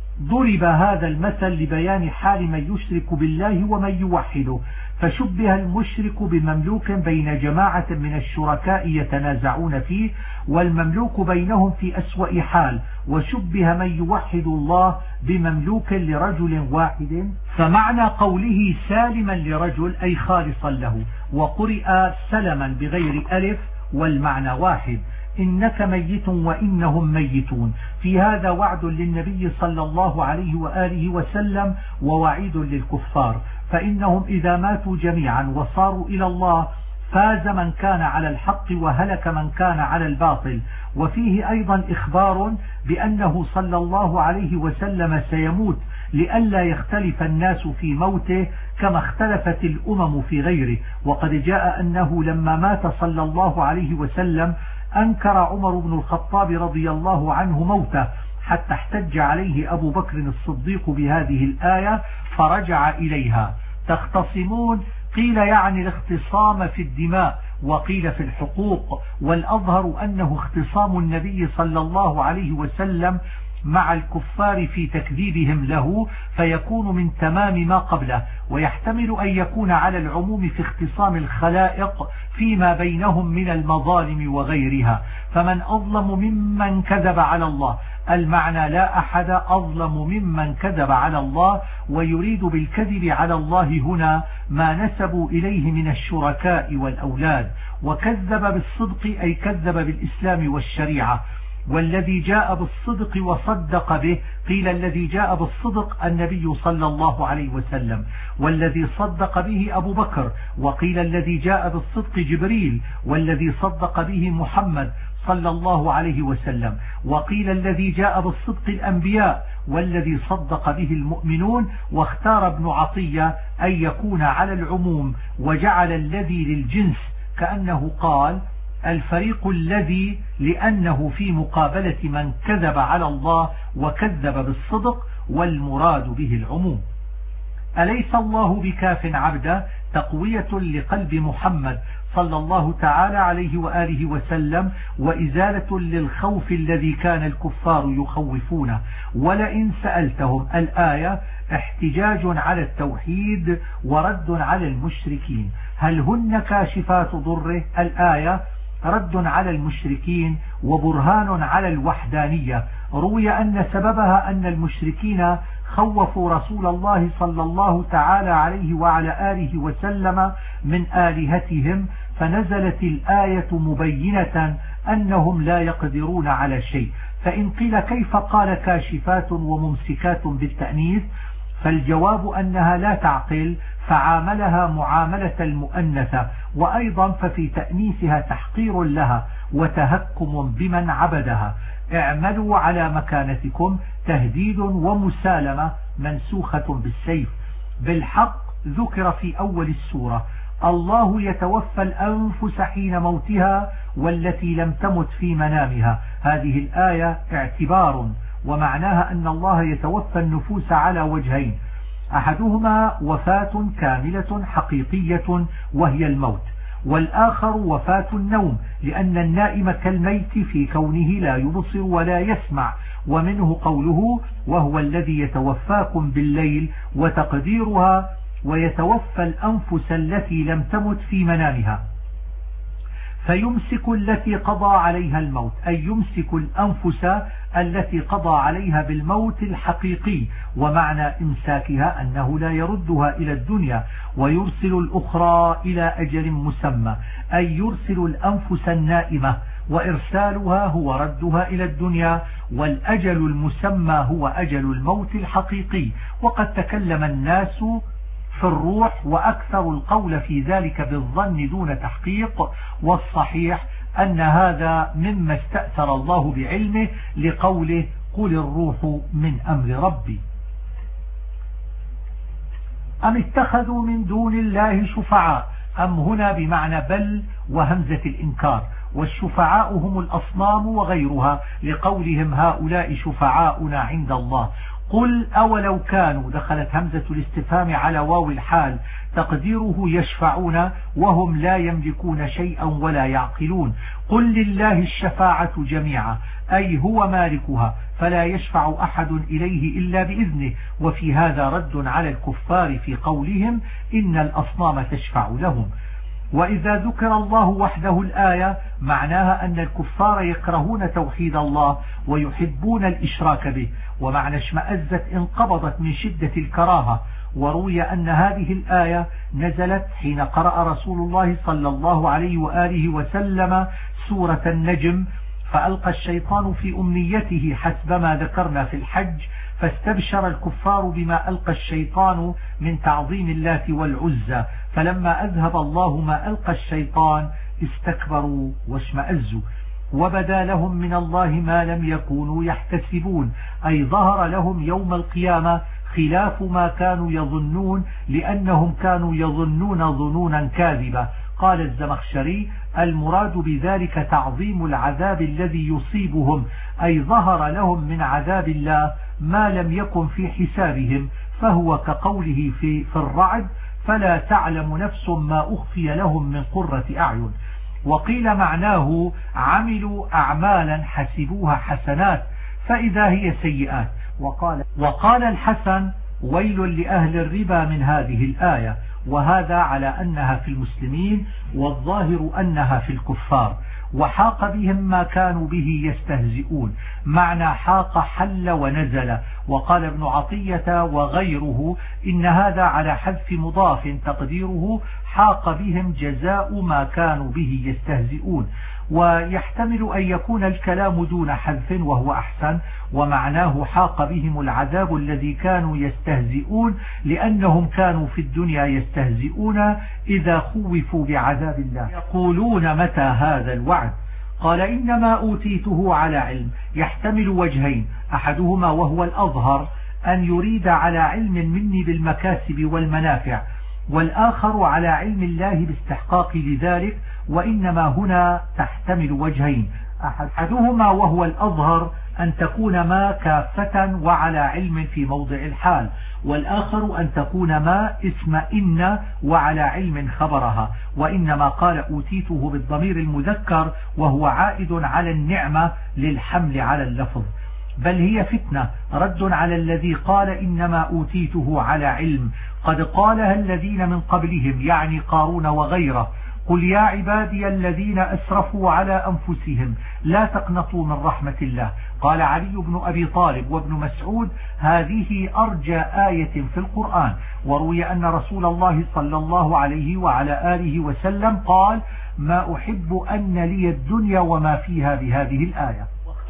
ضرب هذا المثل لبيان حال من يشرك بالله ومن يوحده، فشبه المشرك بمملوك بين جماعة من الشركاء يتنازعون فيه، والمملوك بينهم في أسوأ حال، وشبه من يوحد الله بمملوك لرجل واحد. فمعنى قوله سالما لرجل أي خالصا له، وقرئ سلما بغير ألف والمعنى واحد. إنك ميت وإنهم ميتون. في هذا وعد للنبي صلى الله عليه وآله وسلم ووعيد للكفار، فإنهم إذا ماتوا جميعا وصاروا إلى الله فاز من كان على الحق وهلك من كان على الباطل. وفيه أيضا إخبار بأنه صلى الله عليه وسلم سيموت لئلا يختلف الناس في موته كما اختلفت الأمم في غيره. وقد جاء أنه لما مات صلى الله عليه وسلم أنكر عمر بن الخطاب رضي الله عنه موته، حتى احتج عليه أبو بكر الصديق بهذه الآية فرجع إليها. تختصمون قيل يعني الاختصام في الدماء، وقيل في الحقوق، والأظهر أنه اختصام النبي صلى الله عليه وسلم مع الكفار في تكذيبهم له، فيكون من تمام ما قبله. ويحتمل أن يكون على العموم في اختصام الخلائق فيما بينهم من المظالم وغيرها. فمن أظلم ممن كذب على الله، المعنى لا أحد أظلم ممن كذب على الله، ويريد بالكذب على الله هنا ما نسبوا إليه من الشركاء والأولاد. وكذب بالصدق أي كذب بالإسلام والشريعة. والذي جاء بالصدق وصدق به، قيل الذي جاء بالصدق النبي صلى الله عليه وسلم، والذي صدق به أبو بكر، وقيل الذي جاء بالصدق جبريل، والذي صدق به محمد صلى الله عليه وسلم، وقيل الذي جاء بالصدق الأنبياء، والذي صدق به المؤمنون. واختار ابن عطية أن يكون على العموم، وجعل الذي للجنس، كأنه قال الفريق الذي، لأنه في مقابلة من كذب على الله وكذب بالصدق، والمراد به العموم. أليس الله بكاف عبدا، تقوية لقلب محمد صلى الله تعالى عليه وآله وسلم، وإزالة للخوف الذي كان الكفار يخوفونه. ولئن سألتهم، الآية احتجاج على التوحيد ورد على المشركين. هل هن كاشفات ضره، الآية رد على المشركين وبرهان على الوحدانية. روي أن سببها أن المشركين خوفوا رسول الله صلى الله تعالى عليه وعلى آله وسلم من آلهتهم، فنزلت الآية مبينة أنهم لا يقدرون على شيء. فإن قيل كيف قال كاشفات وممسكات بالتأنيث، فالجواب أنها لا تعقل فعاملها معاملة المؤنثة، وأيضا ففي تأنيثها تحقير لها وتهكم بمن عبدها. اعملوا على مكانتكم تهديد ومسالمة منسوخة بالسيف. بالحق ذكر في أول السورة: الله يتوفى الأنفس حين موتها والتي لم تمت في منامها. هذه الآية اعتبار، ومعناها أن الله يتوفى النفوس على وجهين: أحدهما وفاة كاملة حقيقية وهي الموت، والآخر وفاة النوم، لأن النائم كالميت في كونه لا يبصر ولا يسمع. ومنه قوله: وهو الذي يتوفاكم بالليل، وتقديرها: ويتوفى الأنفس التي لم تمت في منامها. فيمسك التي قضى عليها الموت، أي يمسك الأنفس التي قضى عليها بالموت الحقيقي، ومعنى إمساكها أنه لا يردها إلى الدنيا، ويرسل الأخرى إلى أجل مسمى، أي يرسل الأنفس النائمة، وإرسالها هو ردها إلى الدنيا، والأجل المسمى هو أجل الموت الحقيقي. وقد تكلم الناس في الروح، وأكثر القول في ذلك بالظن دون تحقيق، والصحيح أن هذا مما استأثر الله بعلمه لقوله: قل الروح من أمر ربي. أم اتخذوا من دون الله شفعاء، أم هنا بمعنى بل وهمزة الإنكار، والشفعاء هم الأصنام وغيرها، لقولهم: هؤلاء شفعاؤنا عند الله. قل أولو كانوا، دخلت همزة الاستفهام على واو الحال، تقديره يشفعون وهم لا يملكون شيئا ولا يعقلون. قل لله الشفاعة جميعا، أي هو مالكها، فلا يشفع أحد إليه إلا بإذنه. وفي هذا رد على الكفار في قولهم: إن الأصنام تشفع لهم. وإذا ذكر الله وحده الآية معناها أن الكفار يكرهون توحيد الله ويحبون الإشراك به، ومعنى اشمأزت انقبضت من شدة الكراهة. وروي أن هذه الآية نزلت حين قرأ رسول الله صلى الله عليه وآله وسلم سورة النجم، فألقى الشيطان في أمنيته حسب ما ذكرنا في الحج، فاستبشر الكفار بما ألقى الشيطان من تعظيم اللات والعزى، فلما أذهب الله ما ألقى الشيطان استكبروا واشمأزوا، وبدا لهم من الله ما لم يكونوا يحتسبون، أي ظهر لهم يوم القيامة خلاف ما كانوا يظنون، لأنهم كانوا يظنون ظنونا كاذبة. قال الزمخشري: المراد بذلك تعظيم العذاب الذي يصيبهم، أي ظهر لهم من عذاب الله ما لم يكن في حسابهم، فهو كقوله في الرعد: فلا تعلم نفس ما أخفي لهم من قرة أعين. وقيل معناه: عملوا أعمالا حسبوها حسنات فإذا هي سيئات. وقال الحسن: ويل لأهل الربا من هذه الآية، وهذا على أنها في المسلمين، والظاهر أنها في الكفار. وحاق بهم ما كانوا به يستهزئون، معنى حاق حل ونزل. وقال ابن عطية وغيره: إن هذا على حذف مضاف، تقديره حاق بهم جزاء ما كانوا به يستهزئون. ويحتمل أن يكون الكلام دون حذف وهو أحسن، ومعناه حاق بهم العذاب الذي كانوا يستهزئون، لأنهم كانوا في الدنيا يستهزئون إذا خوفوا بعذاب الله، يقولون: متى هذا الوعد؟ قال: إنما أوتيته على علم، يحتمل وجهين: أحدهما وهو الأظهر أن يريد على علم مني بالمكاسب والمنافع، والآخر على علم الله باستحقاق لذلك، وإنما هنا تحتمل وجهين: أحدهما وهو الأظهر أن تكون ما كافة وعلى علم في موضع الحال، والآخر أن تكون ما اسم إن وعلى علم خبرها. وإنما قال أوتيته بالضمير المذكر، وهو عائد على النعمة للحمل على اللفظ. بل هي فتنة، رد على الذي قال إنما أوتيته على علم، قد قالها الذين من قبلهم، يعني قارون وغيره: قل يا عبادي الذين أسرفوا على أنفسهم لا تقنطوا من رحمة الله. قال علي بن أبي طالب وابن مسعود: هذه أرجى آية في القرآن. وروي أن رسول الله صلى الله عليه وعلى آله وسلم قال: ما أحب أن لي الدنيا وما فيها بهذه الآية.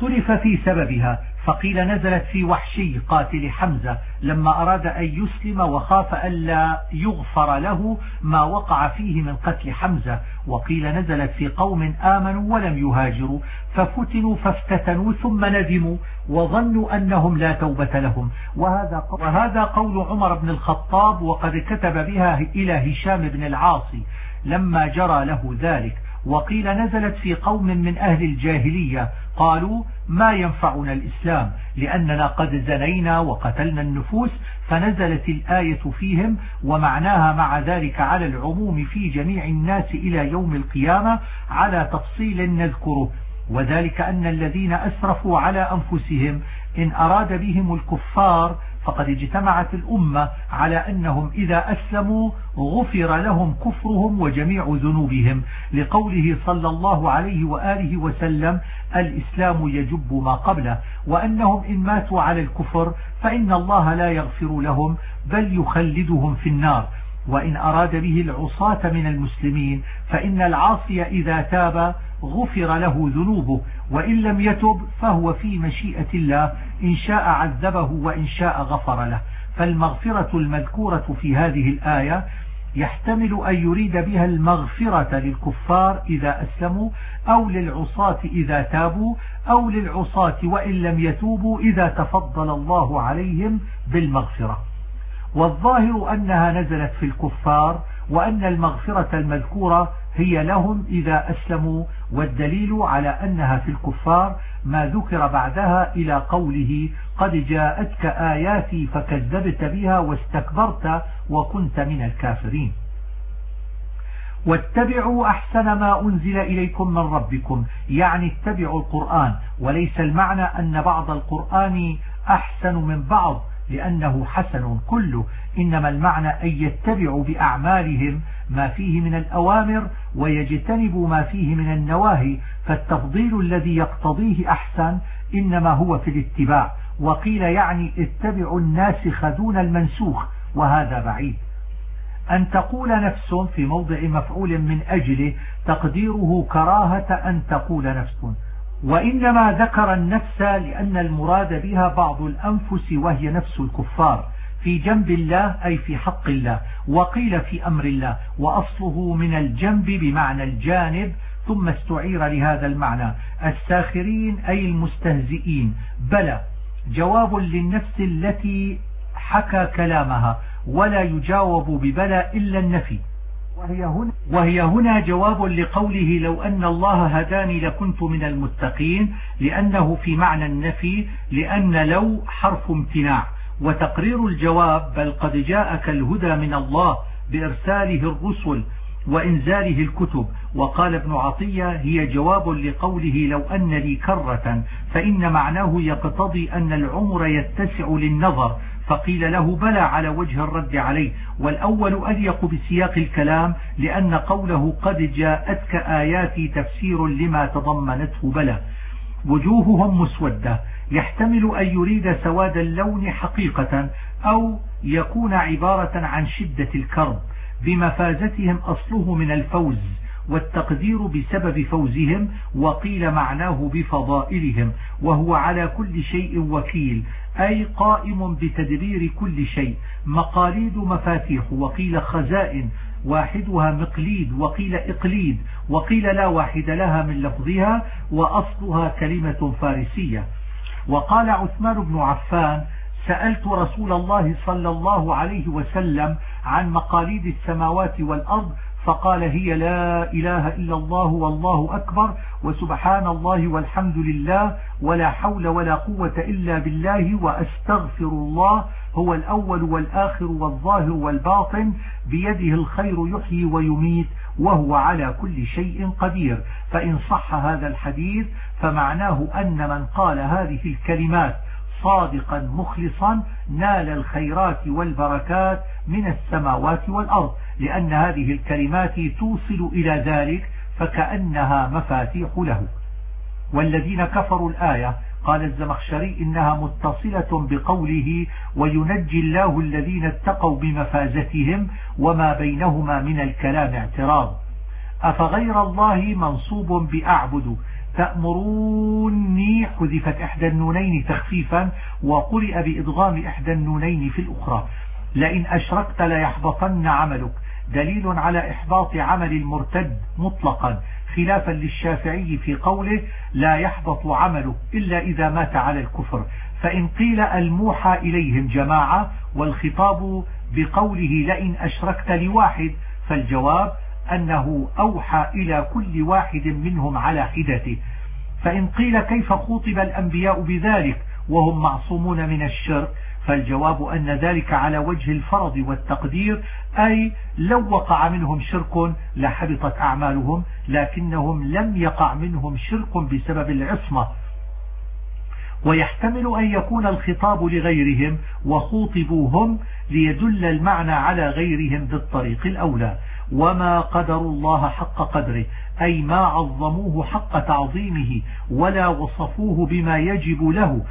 واختلف في سببها، فقيل نزلت في وحشي قاتل حمزة لما أراد أن يسلم وخاف ألا يغفر له ما وقع فيه من قتل حمزة، وقيل نزلت في قوم آمنوا ولم يهاجروا ففتنوا فافتتنوا ثم ندموا وظنوا أنهم لا توبة لهم. وهذا قول عمر بن الخطاب، وقد كتب بها إلى هشام بن العاصي لما جرى له ذلك. وقيل نزلت في قوم من أهل الجاهلية قالوا ما ينفعنا الإسلام لأننا قد زنينا وقتلنا النفوس، فنزلت الآية فيهم، ومعناها مع ذلك على العموم في جميع الناس إلى يوم القيامة على تفصيل نذكره، وذلك أن الذين أسرفوا على أنفسهم إن أراد بهم الكفار فقد اجتمعت الأمة على أنهم إذا أسلموا غفر لهم كفرهم وجميع ذنوبهم، لقوله صلى الله عليه وآله وسلم الإسلام يجب ما قبله، وأنهم إن ماتوا على الكفر فإن الله لا يغفر لهم بل يخلدهم في النار. وإن أراد به العصاة من المسلمين فإن العاصي إذا تاب غفر له ذنوبه، وإن لم يتب فهو في مشيئة الله إن شاء عذبه وإن شاء غفر له. فالمغفرة المذكورة في هذه الآية يحتمل أن يريد بها المغفرة للكفار إذا أسلموا، أو للعصاة إذا تابوا، أو للعصاة وإن لم يتوبوا إذا تفضل الله عليهم بالمغفرة. والظاهر أنها نزلت في الكفار، وأن المغفرة المذكورة هي لهم إذا أسلموا، والدليل على أنها في الكفار ما ذكر بعدها إلى قوله قد جاءتك آياتي فكذبت بها واستكبرت وكنت من الكافرين. واتبعوا أحسن ما أنزل إليكم من ربكم، يعني اتبعوا القرآن، وليس المعنى أن بعض القرآن أحسن من بعض لأنه حسن كله، إنما المعنى أن يتبعوا بأعمالهم ما فيه من الأوامر ويجتنبوا ما فيه من النواهي، فالتفضيل الذي يقتضيه أحسن إنما هو في الاتباع. وقيل يعني اتبعوا الناسخ دون المنسوخ، وهذا بعيد. أن تقول نفس في موضع مفعول من أجله تقديره كراهة أن تقول نفس، وإنما ذكر النفس لأن المراد بها بعض الأنفس وهي نفس الكفار في جنب الله أي في حق الله، وقيل في أمر الله، وأصله من الجنب بمعنى الجانب ثم استعير لهذا المعنى. الساخرين أي المستهزئين. بلى جواب للنفس التي حكى كلامها، ولا يجاوب ببلى إلا النفي، وهي هنا جواب لقوله لو أن الله هداني لكنت من المتقين، لأنه في معنى النفي، لأن لو حرف امتناع. وتقرير الجواب بل قد جاءك الهدى من الله بإرساله الرسل وإنزاله الكتب. وقال ابن عطية هي جواب لقوله لو أن لي كرة، فإن معناه يقتضي أن العمر يتسع للنظر، فقيل له بلى على وجه الرد عليه، والأول أليق بسياق الكلام لأن قوله قد جاءتك آياتي تفسير لما تضمنته بلى. وجوههم مسودة، يحتمل أن يريد سواد اللون حقيقة، أو يكون عبارة عن شدة الكرب بمفازتهم أصله من الفوز، والتقدير بسبب فوزهم، وقيل معناه بفضائلهم، وهو على كل شيء وكيل أي قائم بتدبير كل شيء. مقاليد مفاتيح، وقيل خزائن واحدها مقليد، وقيل إقليد، وقيل لا واحد لها من لفظها وأصلها كلمة فارسية. وقال عثمان بن عفان سألت رسول الله صلى الله عليه وسلم عن مقاليد السماوات والأرض، فقال هي لا إله إلا الله والله أكبر وسبحان الله والحمد لله ولا حول ولا قوة إلا بالله وأستغفر الله، هو الأول والآخر والظاهر والباطن، بيده الخير يحيي ويميت وهو على كل شيء قدير. فإن صح هذا الحديث فمعناه أن من قال هذه الكلمات صادقا مخلصا نال الخيرات والبركات من السماوات والأرض، لأن هذه الكلمات توصل إلى ذلك فكأنها مفاتيح له. والذين كفروا الآية قال الزمخشري إنها متصلة بقوله وينجي الله الذين اتقوا بمفازتهم، وما بينهما من الكلام اعتراض. أفغير الله منصوب بأعبد، تأمروني حذفت إحدى النونين تخفيفا وقرئ بإدغام إحدى النونين في الأخرى. لئن أشركت ليحبطن عملك دليل على إحباط عمل المرتد مطلقا، خلافا للشافعي في قوله لا يحبط عمله إلا إذا مات على الكفر. فإن قيل الموحى إليهم جماعة والخطاب بقوله لئن أشركت لواحد، فالجواب أنه أوحى إلى كل واحد منهم على حدته. فإن قيل كيف خوطب الأنبياء بذلك وهم معصومون من الشرك، فالجواب أن ذلك على وجه الفرض والتقدير، أي لو وقع منهم شرك لحبطت أعمالهم، لكنهم لم يقع منهم شرك بسبب العصمة. ويحتمل أن يكون الخطاب لغيرهم وخوطبوا هم ليدل المعنى على غيرهم بالطريق الأولى. وما قدروا الله حق قدره، أي ما عظموه حق تعظيمه ولا وصفوه بما يجب له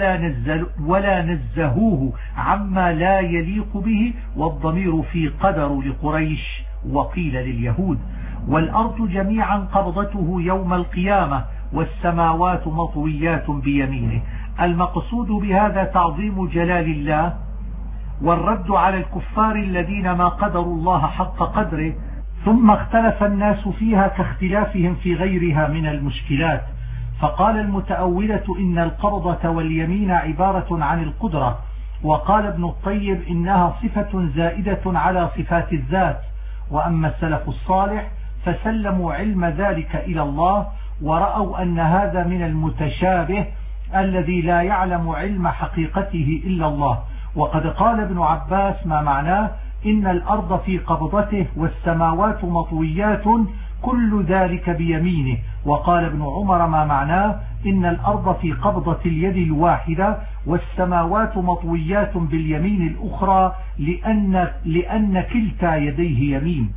ولا نزهوه عما لا يليق به، والضمير في قدر لقريش وقيل لليهود. والأرض جميعا قبضته يوم القيامة والسماوات مطويات بيمينه. المقصود بهذا تعظيم جلال الله والرد على الكفار الذين ما قدروا الله حق قدره، ثم اختلف الناس فيها كاختلافهم في غيرها من المشكلات. فقال المتأولة إن القبضة واليمين عبارة عن القدرة، وقال ابن الطيب إنها صفة زائدة على صفات الذات. وأما السلف الصالح فسلموا علم ذلك إلى الله، ورأوا أن هذا من المتشابه الذي لا يعلم علم حقيقته إلا الله. وقد قال ابن عباس ما معناه إن الأرض في قبضته والسماوات مطويات كل ذلك بيمينه. وقال ابن عمر ما معناه إن الأرض في قبضة اليد الواحدة والسماوات مطويات باليمين الأخرى لأن كلتا يديه يمين.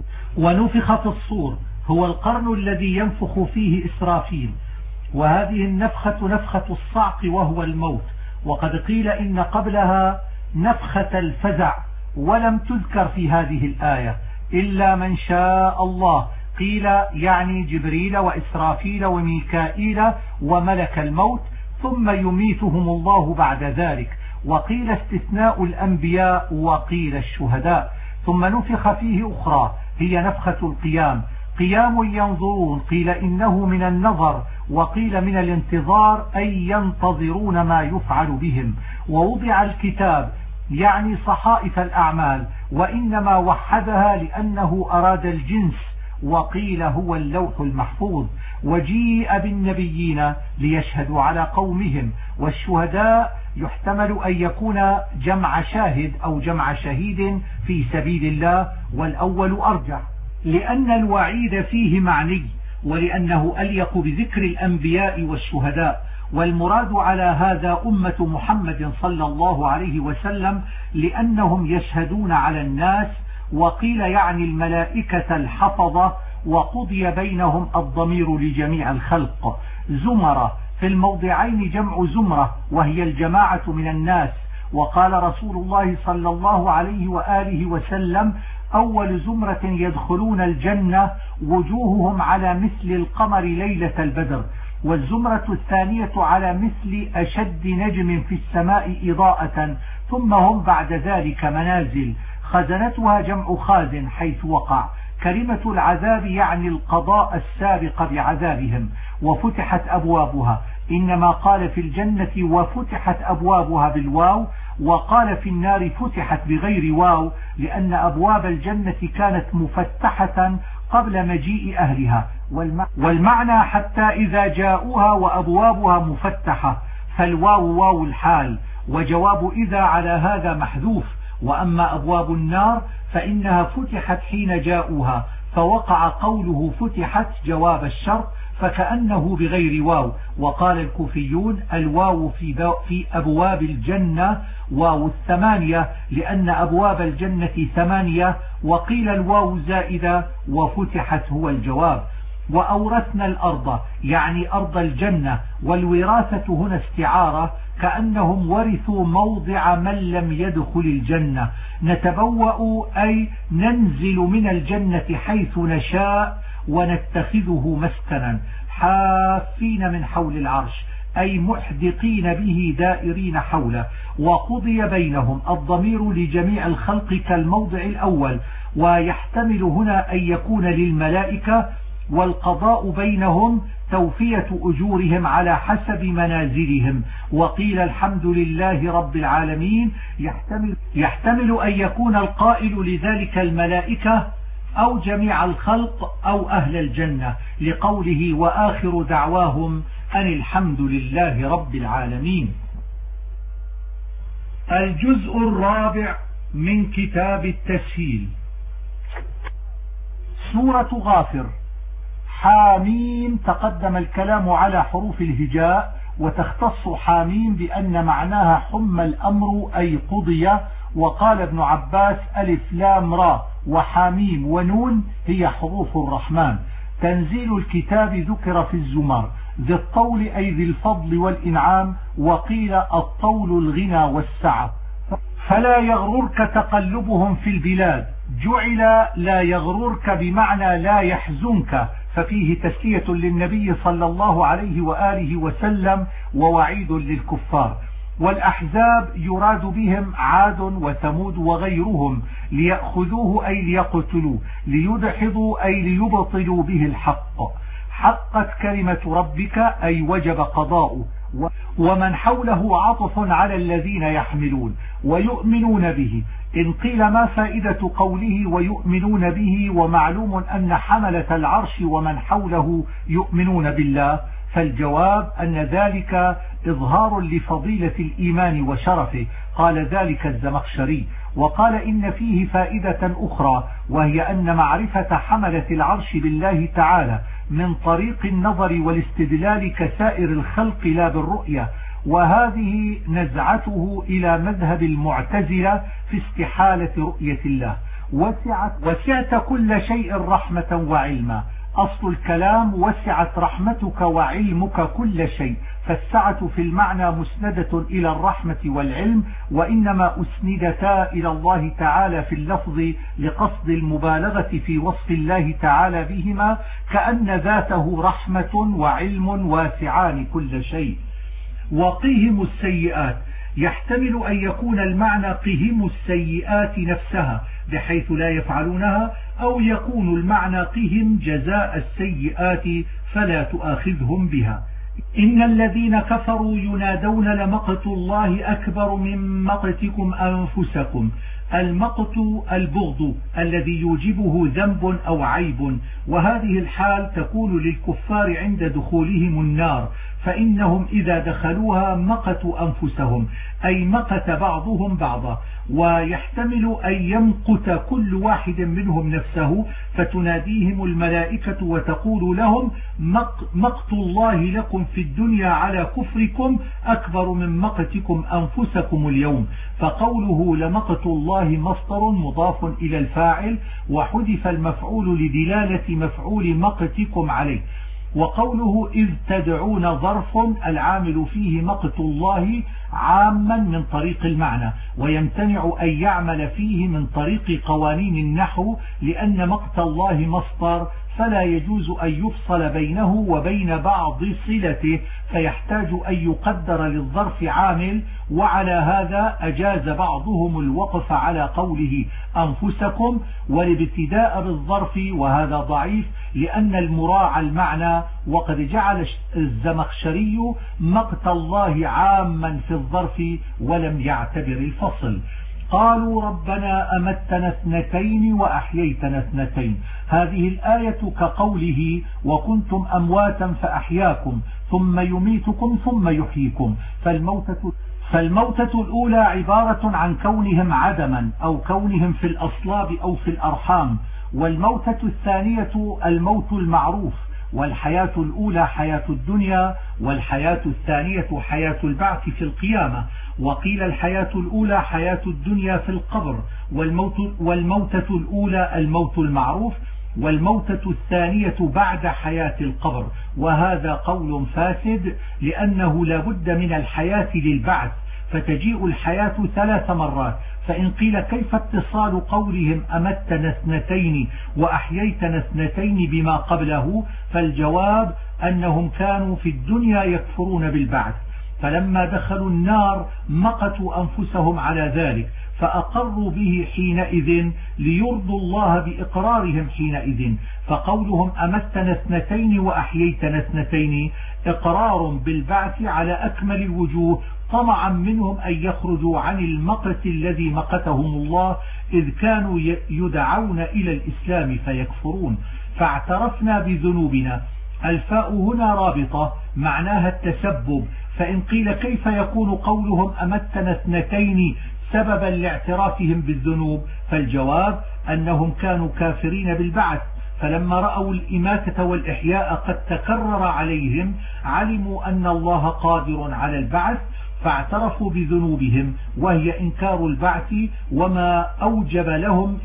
ونفخ في الصور هو القرن الذي ينفخ فيه إسرافيل، وهذه النفخة نفخة الصعق وهو الموت. وقد قيل إن قبلها نفخة الفزع ولم تذكر في هذه الآية إلا من شاء الله، قيل يعني جبريل وإسرافيل وميكائيل وملك الموت، ثم يميتهم الله بعد ذلك. وقيل استثناء الأنبياء وقيل الشهداء. ثم نفخ فيه أخرى هي نفخة القيام، قيام ينظرون، قيل إنه من النظر وقيل من الانتظار، أي ينتظرون ما يفعل بهم. ووضع الكتاب يعني صحائف الأعمال، وإنما وحدها لأنه أراد الجنس، وقيل هو اللوح المحفوظ. وجيء بالنبيين ليشهدوا على قومهم، والشهداء يحتمل أن يكون جمع شاهد أو جمع شهيد في سبيل الله، والأول أرجح لأن الوعيد فيه معني، ولأنه أليق بذكر الأنبياء والشهداء. والمراد على هذا أمة محمد صلى الله عليه وسلم لأنهم يشهدون على الناس، وقيل يعني الملائكة الحفظة، وقضي بينهم الضمير لجميع الخلق. زمرة في الموضعين جمع زمرة وهي الجماعة من الناس. وقال رسول الله صلى الله عليه وآله وسلم أول زمرة يدخلون الجنة وجوههم على مثل القمر ليلة البدر، والزمرة الثانية على مثل أشد نجم في السماء إضاءة، ثم هم بعد ذلك منازل. خزنتها جمع خازن حيث وقع. كلمة العذاب يعني القضاء السابق بعذابهم. وفتحت أبوابها، إنما قال في الجنة وفتحت أبوابها بالواو، وقال في النار فتحت بغير واو، لأن أبواب الجنة كانت مفتحة قبل مجيء أهلها. والمعنى حتى إذا جاءوها وأبوابها مفتحة، فالواو واو الحال، وجواب إذا على هذا محذوف. وأما أبواب النار فإنها فتحت حين جاءوها، فوقع قوله فتحت جواب الشرط فكأنه بغير واو. وقال الكوفيون الواو في أبواب الجنة واو الثمانية، لأن أبواب الجنة ثمانية. وقيل الواو زائدة وفتحت هو الجواب. وأورثنا الأرض يعني أرض الجنة، والوراثة هنا استعارة، كأنهم ورثوا موضع من لم يدخل الجنة. نتبوأ أي ننزل من الجنة حيث نشاء، ونتخذه مسكنا حافين من حول العرش أي محدقين به دائرين حوله. وقضي بينهم الضمير لجميع الخلق كالموضع الأول، ويحتمل هنا أن يكون للملائكة، والقضاء بينهم توفية أجورهم على حسب منازلهم. وقيل الحمد لله رب العالمين يحتمل أن يكون القائل لذلك الملائكة أو جميع الخلق أو أهل الجنة، لقوله وآخر دعواهم أن الحمد لله رب العالمين. الجزء الرابع من كتاب التسهيل. سورة غافر. حاميم تقدم الكلام على حروف الهجاء، وتختص حاميم بأن معناها حم الأمر أي قضي. وقال ابن عباس ألف لام را وحاميم ونون هي حروف الرحمن. تنزيل الكتاب ذكر في الزمر، ذي الطول أي ذي الفضل والإنعام، وقيل الطول الغنى والسعة. فلا يغررك تقلبهم في البلاد، جعل لا يغررك بمعنى لا يحزنك، ففيه تسلية للنبي صلى الله عليه وآله وسلم ووعيد للكفار. والأحزاب يراد بهم عاد وثمود وغيرهم، ليأخذوه أي ليقتلوه، ليدحضوا أي ليبطلوا به الحق. حقت كلمة ربك أي وجب قضاؤه. ومن حوله عطف على الذين يحملون ويؤمنون به. إن قيل ما فائدة قوله ويؤمنون به ومعلوم أن حملة العرش ومن حوله يؤمنون بالله؟ فالجواب أن ذلك إظهار لفضيلة الإيمان وشرفه. قال ذلك الزمخشري. وقال إن فيه فائدة أخرى، وهي أن معرفة حملة العرش بالله تعالى من طريق النظر والاستدلال كسائر الخلق لا بالرؤية، وهذه نزعته إلى مذهب المعتزلة في استحالة رؤية الله. وسعت كل شيء رحمة وعلما. أصل الكلام وسعت رحمتك وعلمك كل شيء، فالسعة في المعنى مسندة إلى الرحمة والعلم، وإنما أسندتا إلى الله تعالى في اللفظ لقصد المبالغة في وصف الله تعالى بهما، كأن ذاته رحمة وعلم واسعان كل شيء. وقهم السيئات يحتمل أن يكون المعنى قهم السيئات نفسها بحيث لا يفعلونها، أو يكون المعنى قهم جزاء السيئات فلا تؤاخذهم بها. إن الذين كفروا ينادون لمقت الله أكبر من مقتكم أنفسكم. المقت البغض الذي يوجبه ذنب أو عيب، وهذه الحال تكون للكفار عند دخولهم النار، فإنهم إذا دخلوها مقتوا أنفسهم أي مقت بعضهم بعضا. ويحتمل أن يمقت كل واحد منهم نفسه، فتناديهم الملائكة وتقول لهم مقت الله لكم في الدنيا على كفركم أكبر من مقتكم أنفسكم اليوم. فقوله لمقت الله مصدر مضاف إلى الفاعل، وحذف المفعول لدلالة مفعول مقتكم عليه. وقوله إذ تدعون ظرف العامل فيه مقت الله عاما من طريق المعنى، ويمتنع أن يعمل فيه من طريق قوانين النحو، لأن مقت الله مصدر فلا يجوز أن يفصل بينه وبين بعض صلته، فيحتاج أن يقدر للظرف عامل. وعلى هذا أجاز بعضهم الوقف على قوله أنفسكم والابتداء بالظرف، وهذا ضعيف لأن المراعى المعنى. وقد جعل الزمخشري مقت الله عاما في الظرف ولم يعتبر الفصل. قالوا ربنا أمتنا اثنتين وأحييتنا اثنتين. هذه الآية كقوله وكنتم أمواتا فأحياكم ثم يميتكم ثم يحييكم. فالموتة الأولى عبارة عن كونهم عدما أو كونهم في الأصلاب أو في الأرحام، والموتة الثانية الموت المعروف. والحياة الأولى حياة الدنيا، والحياة الثانية حياة البعث في القيامة. وقيل الحياة الأولى حياة الدنيا في القبر، والموتة الأولى الموت المعروف، والموتة الثانية بعد حياة القبر. وهذا قول فاسد، لأنه لا بد من الحياة للبعث، فتجيء الحياة 3 مرات، فإن قيل كيف اتصال قولهم أمتنا اثنتين وأحييتنا اثنتين بما قبله؟ فالجواب أنهم كانوا في الدنيا يكفرون بالبعث، فلما دخلوا النار مقتوا أنفسهم على ذلك فأقروا به حينئذ ليرضوا الله بإقرارهم حينئذ. فقولهم أمتنا اثنتين وأحييتنا اثنتين إقرار بالبعث على أكمل الوجوه، طمعا منهم أن يخرجوا عن المقت الذي مقتهم الله، إذ كانوا يدعون إلى الإسلام فيكفرون. فاعترفنا بذنوبنا، الفاء هنا رابطة معناها التسبب. فإن قيل كيف يكون قولهم أمتنا اثنتين سببا لاعترافهم بالذنوب؟ فالجواب أنهم كانوا كافرين بالبعث، فلما رأوا الإماتة والإحياء قد تكرر عليهم علموا أن الله قادر على البعث، فاعترفوا بذنوبهم وهي إنكار البعث وما أوجب لهم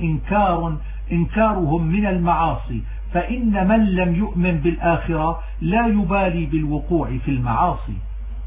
إنكارهم من المعاصي. فإن من لم يؤمن بالآخرة لا يبالي بالوقوع في المعاصي.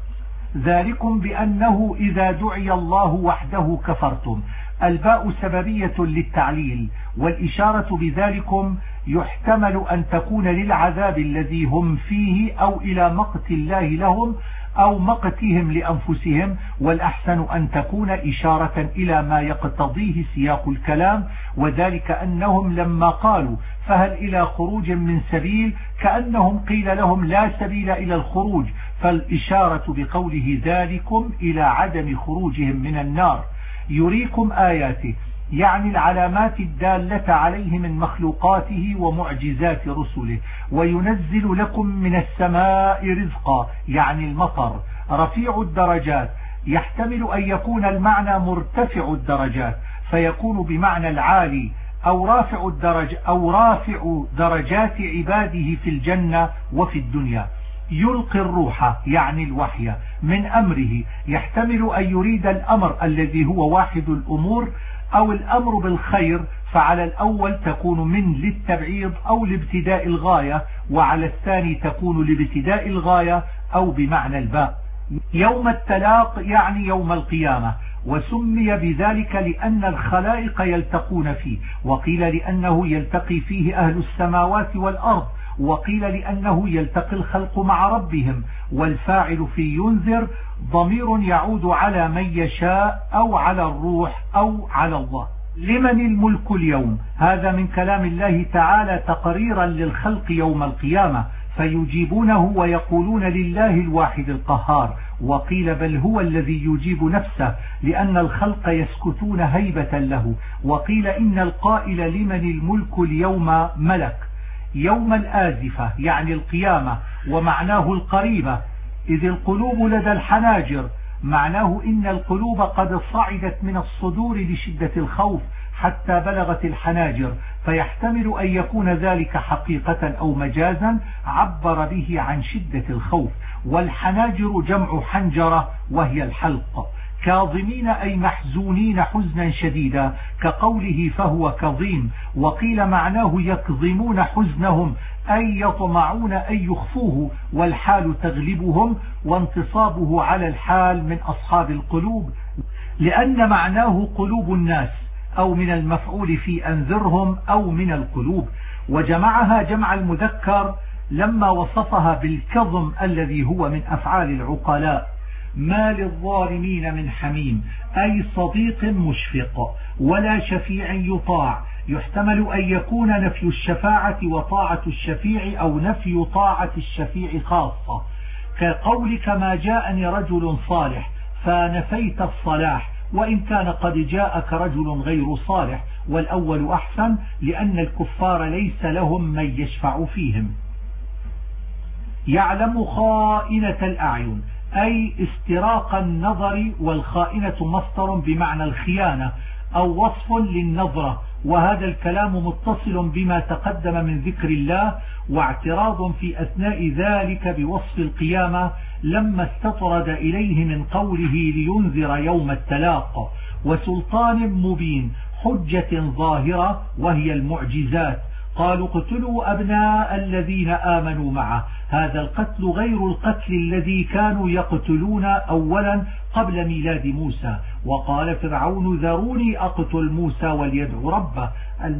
ذلكم بأنه إذا دعي الله وحده كفرتم. الباء سببية للتعليل، والإشارة بذلكم يحتمل أن تكون للعذاب الذي هم فيه أو إلى مقت الله لهم أو مقتهم لأنفسهم، والأحسن أن تكون إشارة إلى ما يقتضيه سياق الكلام، وذلك أنهم لما قالوا فهل إلى خروج من سبيل كأنهم قيل لهم لا سبيل إلى الخروج، فالإشارة بقوله ذلكم إلى عدم خروجهم من النار. يريكم آياته يعني العلامات الدالة عليه من مخلوقاته ومعجزات رسله، وينزل لكم من السماء رزقا يعني المطر. رفيع الدرجات يحتمل أن يكون المعنى مرتفع الدرجات فيكون بمعنى العالي، أو رافع درجات عباده في الجنة وفي الدنيا. يلقي الروح يعني الوحي من أمره، يحتمل أن يريد الأمر الذي هو واحد الأمور أو الأمر بالخير، فعلى الأول تكون من للتبعيض أو لابتداء الغاية، وعلى الثاني تكون لابتداء الغاية أو بمعنى الباء. يوم التلاق يعني يوم القيامة، وسمي بذلك لأن الخلائق يلتقون فيه، وقيل لأنه يلتقي فيه أهل السماوات والأرض، وقيل لأنه يلتقي الخلق مع ربهم. والفاعل في ينذر ضمير يعود على من يشاء أو على الروح أو على الله. لمن الملك اليوم؟ هذا من كلام الله تعالى تقريرا للخلق يوم القيامة، فيجيبونه ويقولون لله الواحد القهار. وقيل بل هو الذي يجيب نفسه لأن الخلق يسكتون هيبة له. وقيل إن القائل لمن الملك اليوم ملك. يوم الآزفة يعني القيامة، ومعناه القريبة، إذ القلوب لدى الحناجر، معناه إن القلوب قد صعدت من الصدور لشدة الخوف حتى بلغت الحناجر، فيحتمل أن يكون ذلك حقيقة أو مجازا عبر به عن شدة الخوف. والحناجر جمع حنجرة وهي الحلق. كاظمين أي محزونين حزنا شديدا كقوله فهو كظيم. وقيل معناه يكظمون حزنهم أي يطمعون أن يخفوه، والحال تغلبهم، وانتصابه على الحال من أصحاب القلوب، لأن معناه قلوب الناس، أو من المفعول في أنذرهم، أو من القلوب. وجمعها جمع المذكر لما وصفها بالكظم الذي هو من أفعال العقلاء. ما للظالمين من حميم أي صديق مشفق، ولا شفيع يطاع. يحتمل أن يكون نفي الشفاعة وطاعة الشفيع، أو نفي طاعة الشفيع خاصة، كقولك ما جاءني رجل صالح فنفيت الصلاح، وإن كان قد جاءك رجل غير صالح. والأول أحسن لأن الكفار ليس لهم من يشفع فيهم. يعلم خائنة الأعين أي استراق النظر، والخائنة مصدر بمعنى الخيانة أو وصف للنظرة. وهذا الكلام متصل بما تقدم من ذكر الله، واعتراض في أثناء ذلك بوصف القيامة لما استطرد إليه من قوله لينذر يوم التلاق. وسلطان مبين حجة ظاهرة وهي المعجزات. قالوا اقتلوا أبناء الذين آمنوا معه. هذا القتل غير القتل الذي كانوا يقتلون أولا قبل ميلاد موسى. وقال فرعون ذروني أقتل موسى وليدعو ربه.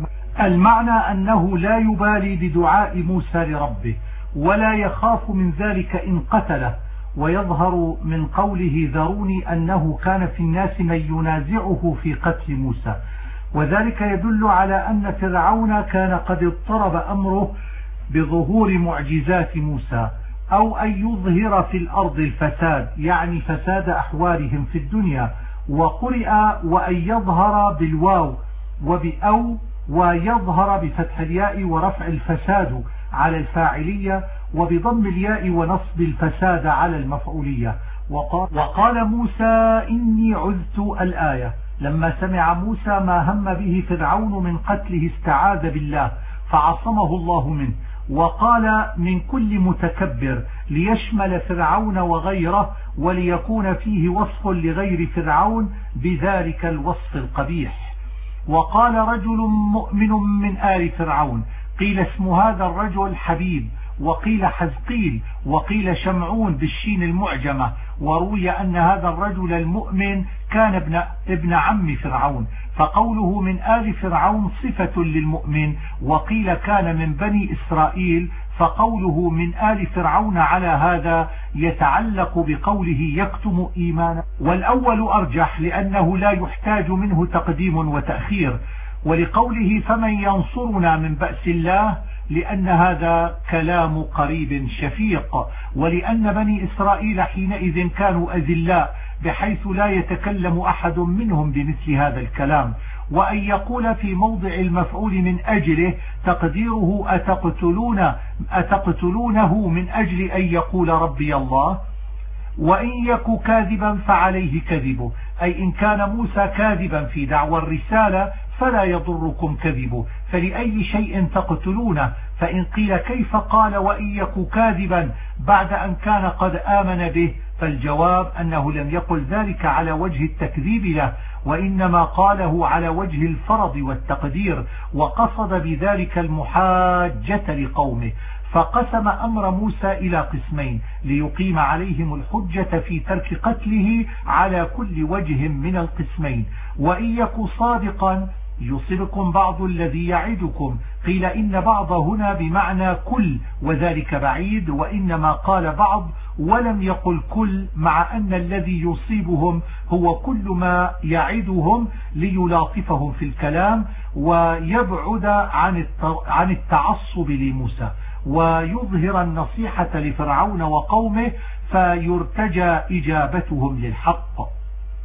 المعنى أنه لا يبالي بدعاء موسى لربه ولا يخاف من ذلك إن قتله. ويظهر من قوله ذروني أنه كان في الناس من ينازعه في قتل موسى، وذلك يدل على أن فرعون كان قد اضطرب أمره بظهور معجزات موسى، أو أن يظهر في الأرض الفساد، يعني فساد أحوالهم في الدنيا. وقرئ وأن يظهر بالواو وبأو، ويظهر بفتح الياء ورفع الفساد على الفاعلية، وبضم الياء ونصب الفساد على المفعولية. وقال موسى إني عذت الآية. لما سمع موسى ما هم به فرعون من قتله استعاذ بالله فعصمه الله منه، وقال من كل متكبر، ليشمل فرعون وغيره وليكون فيه وصف لغير فرعون بذلك الوصف القبيح. وقال رجل مؤمن من آل فرعون، قيل اسم هذا الرجل حبيب، وقيل حزقيل، وقيل شمعون بالشين المعجمة. وروي أن هذا الرجل المؤمن كان ابن عم فرعون، فقوله من آل فرعون صفة للمؤمن. وقيل كان من بني إسرائيل، فقوله من آل فرعون على هذا يتعلق بقوله يكتم إيمانه، والأول أرجح لأنه لا يحتاج منه تقديم وتأخير. ولقوله فمن ينصرنا من بأس الله، لأن هذا كلام قريب شفيق، ولأن بني إسرائيل حينئذ كانوا أذلاء بحيث لا يتكلم أحد منهم بمثل هذا الكلام. وأن يقول في موضع المفعول من أجله تقديره أتقتلونه من أجل أن يقول ربي الله. وإن يك كاذبا فعليه كذبه، أي إن كان موسى كاذبا في دعوى الرسالة فلا يضركم كذبه، فلأي شيء تقتلونه؟ فإن قيل كيف قال وإن يك كاذبا بعد أن كان قد آمن به، فالجواب أنه لم يقل ذلك على وجه التكذيب له، وإنما قاله على وجه الفرض والتقدير، وقصد بذلك المحاجة لقومه. فقسم أمر موسى إلى قسمين ليقيم عليهم الحجة في ترك قتله على كل وجه من القسمين. وإن يك صادقا يصبكم بعض الذي يعدكم، قيل إن بعض هنا بمعنى كل، وذلك بعيد، وإنما قال بعض ولم يقل كل، مع أن الذي يصيبهم هو كل ما يعدهم ليلاطفهم في الكلام ويبعد عن التعصب لموسى، ويظهر النصيحة لفرعون وقومه فيرتجى إجابتهم للحق.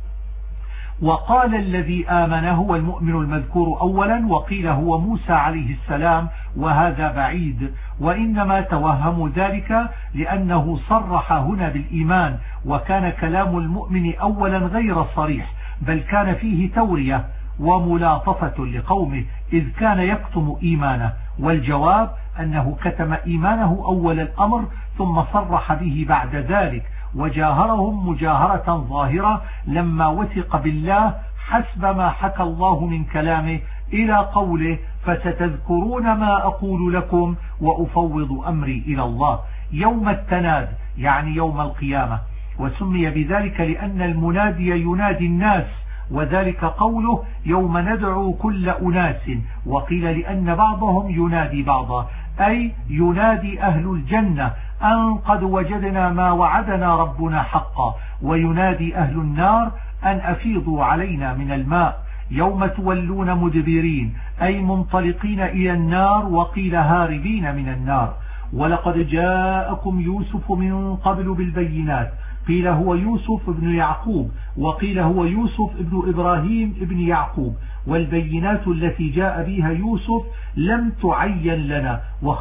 وقال الذي آمن هو المؤمن المذكور أولا، وقيل هو موسى عليه السلام، وهذا بعيد، وإنما توهموا ذلك لأنه صرح هنا بالإيمان، وكان كلام المؤمن أولا غير صريح، بل كان فيه تورية وملاطفة لقومه إذ كان يكتم إيمانه. والجواب أنه كتم إيمانه أول الأمر ثم صرح به بعد ذلك، وجاهرهم مجاهرة ظاهرة لما وثق بالله حسب ما حكى الله من كلامه إلى قوله فستذكرون ما أقول لكم وأفوض أمري إلى الله. يوم التناد يعني يوم القيامة، وسمي بذلك لأن المنادي ينادي الناس، وذلك قوله يوم ندعو كل أناس، وقيل لأن بعضهم ينادي بعضا، أي ينادي أهل الجنة أن قد وجدنا ما وعدنا ربنا حقا، وينادي أهل النار أن أفيضوا علينا من الماء. يوم تولون مدبرين أي منطلقين إلى النار، وقيل هاربين من النار. ولقد جاءكم يوسف من قبل بالبينات، قيل هو يوسف ابن يعقوب، وقيل هو يوسف ابن إبراهيم ابن يعقوب. والبينات التي جاء بها يوسف لم تعين لنا،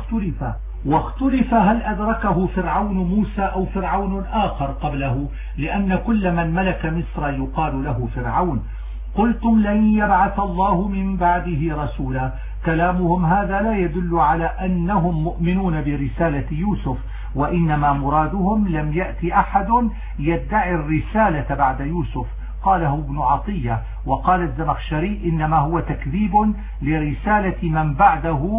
واختلف هل أدركه فرعون موسى أو فرعون آخر قبله، لأن كل من ملك مصر يقال له فرعون. قلتم لن يبعث الله من بعده رسولا، كلامهم هذا لا يدل على أنهم مؤمنون برسالة يوسف، وإنما مرادهم لم يأتي أحد يدعي الرسالة بعد يوسف، قاله ابن عطية. وقال الزمخشري إنما هو تكذيب لرسالة من بعده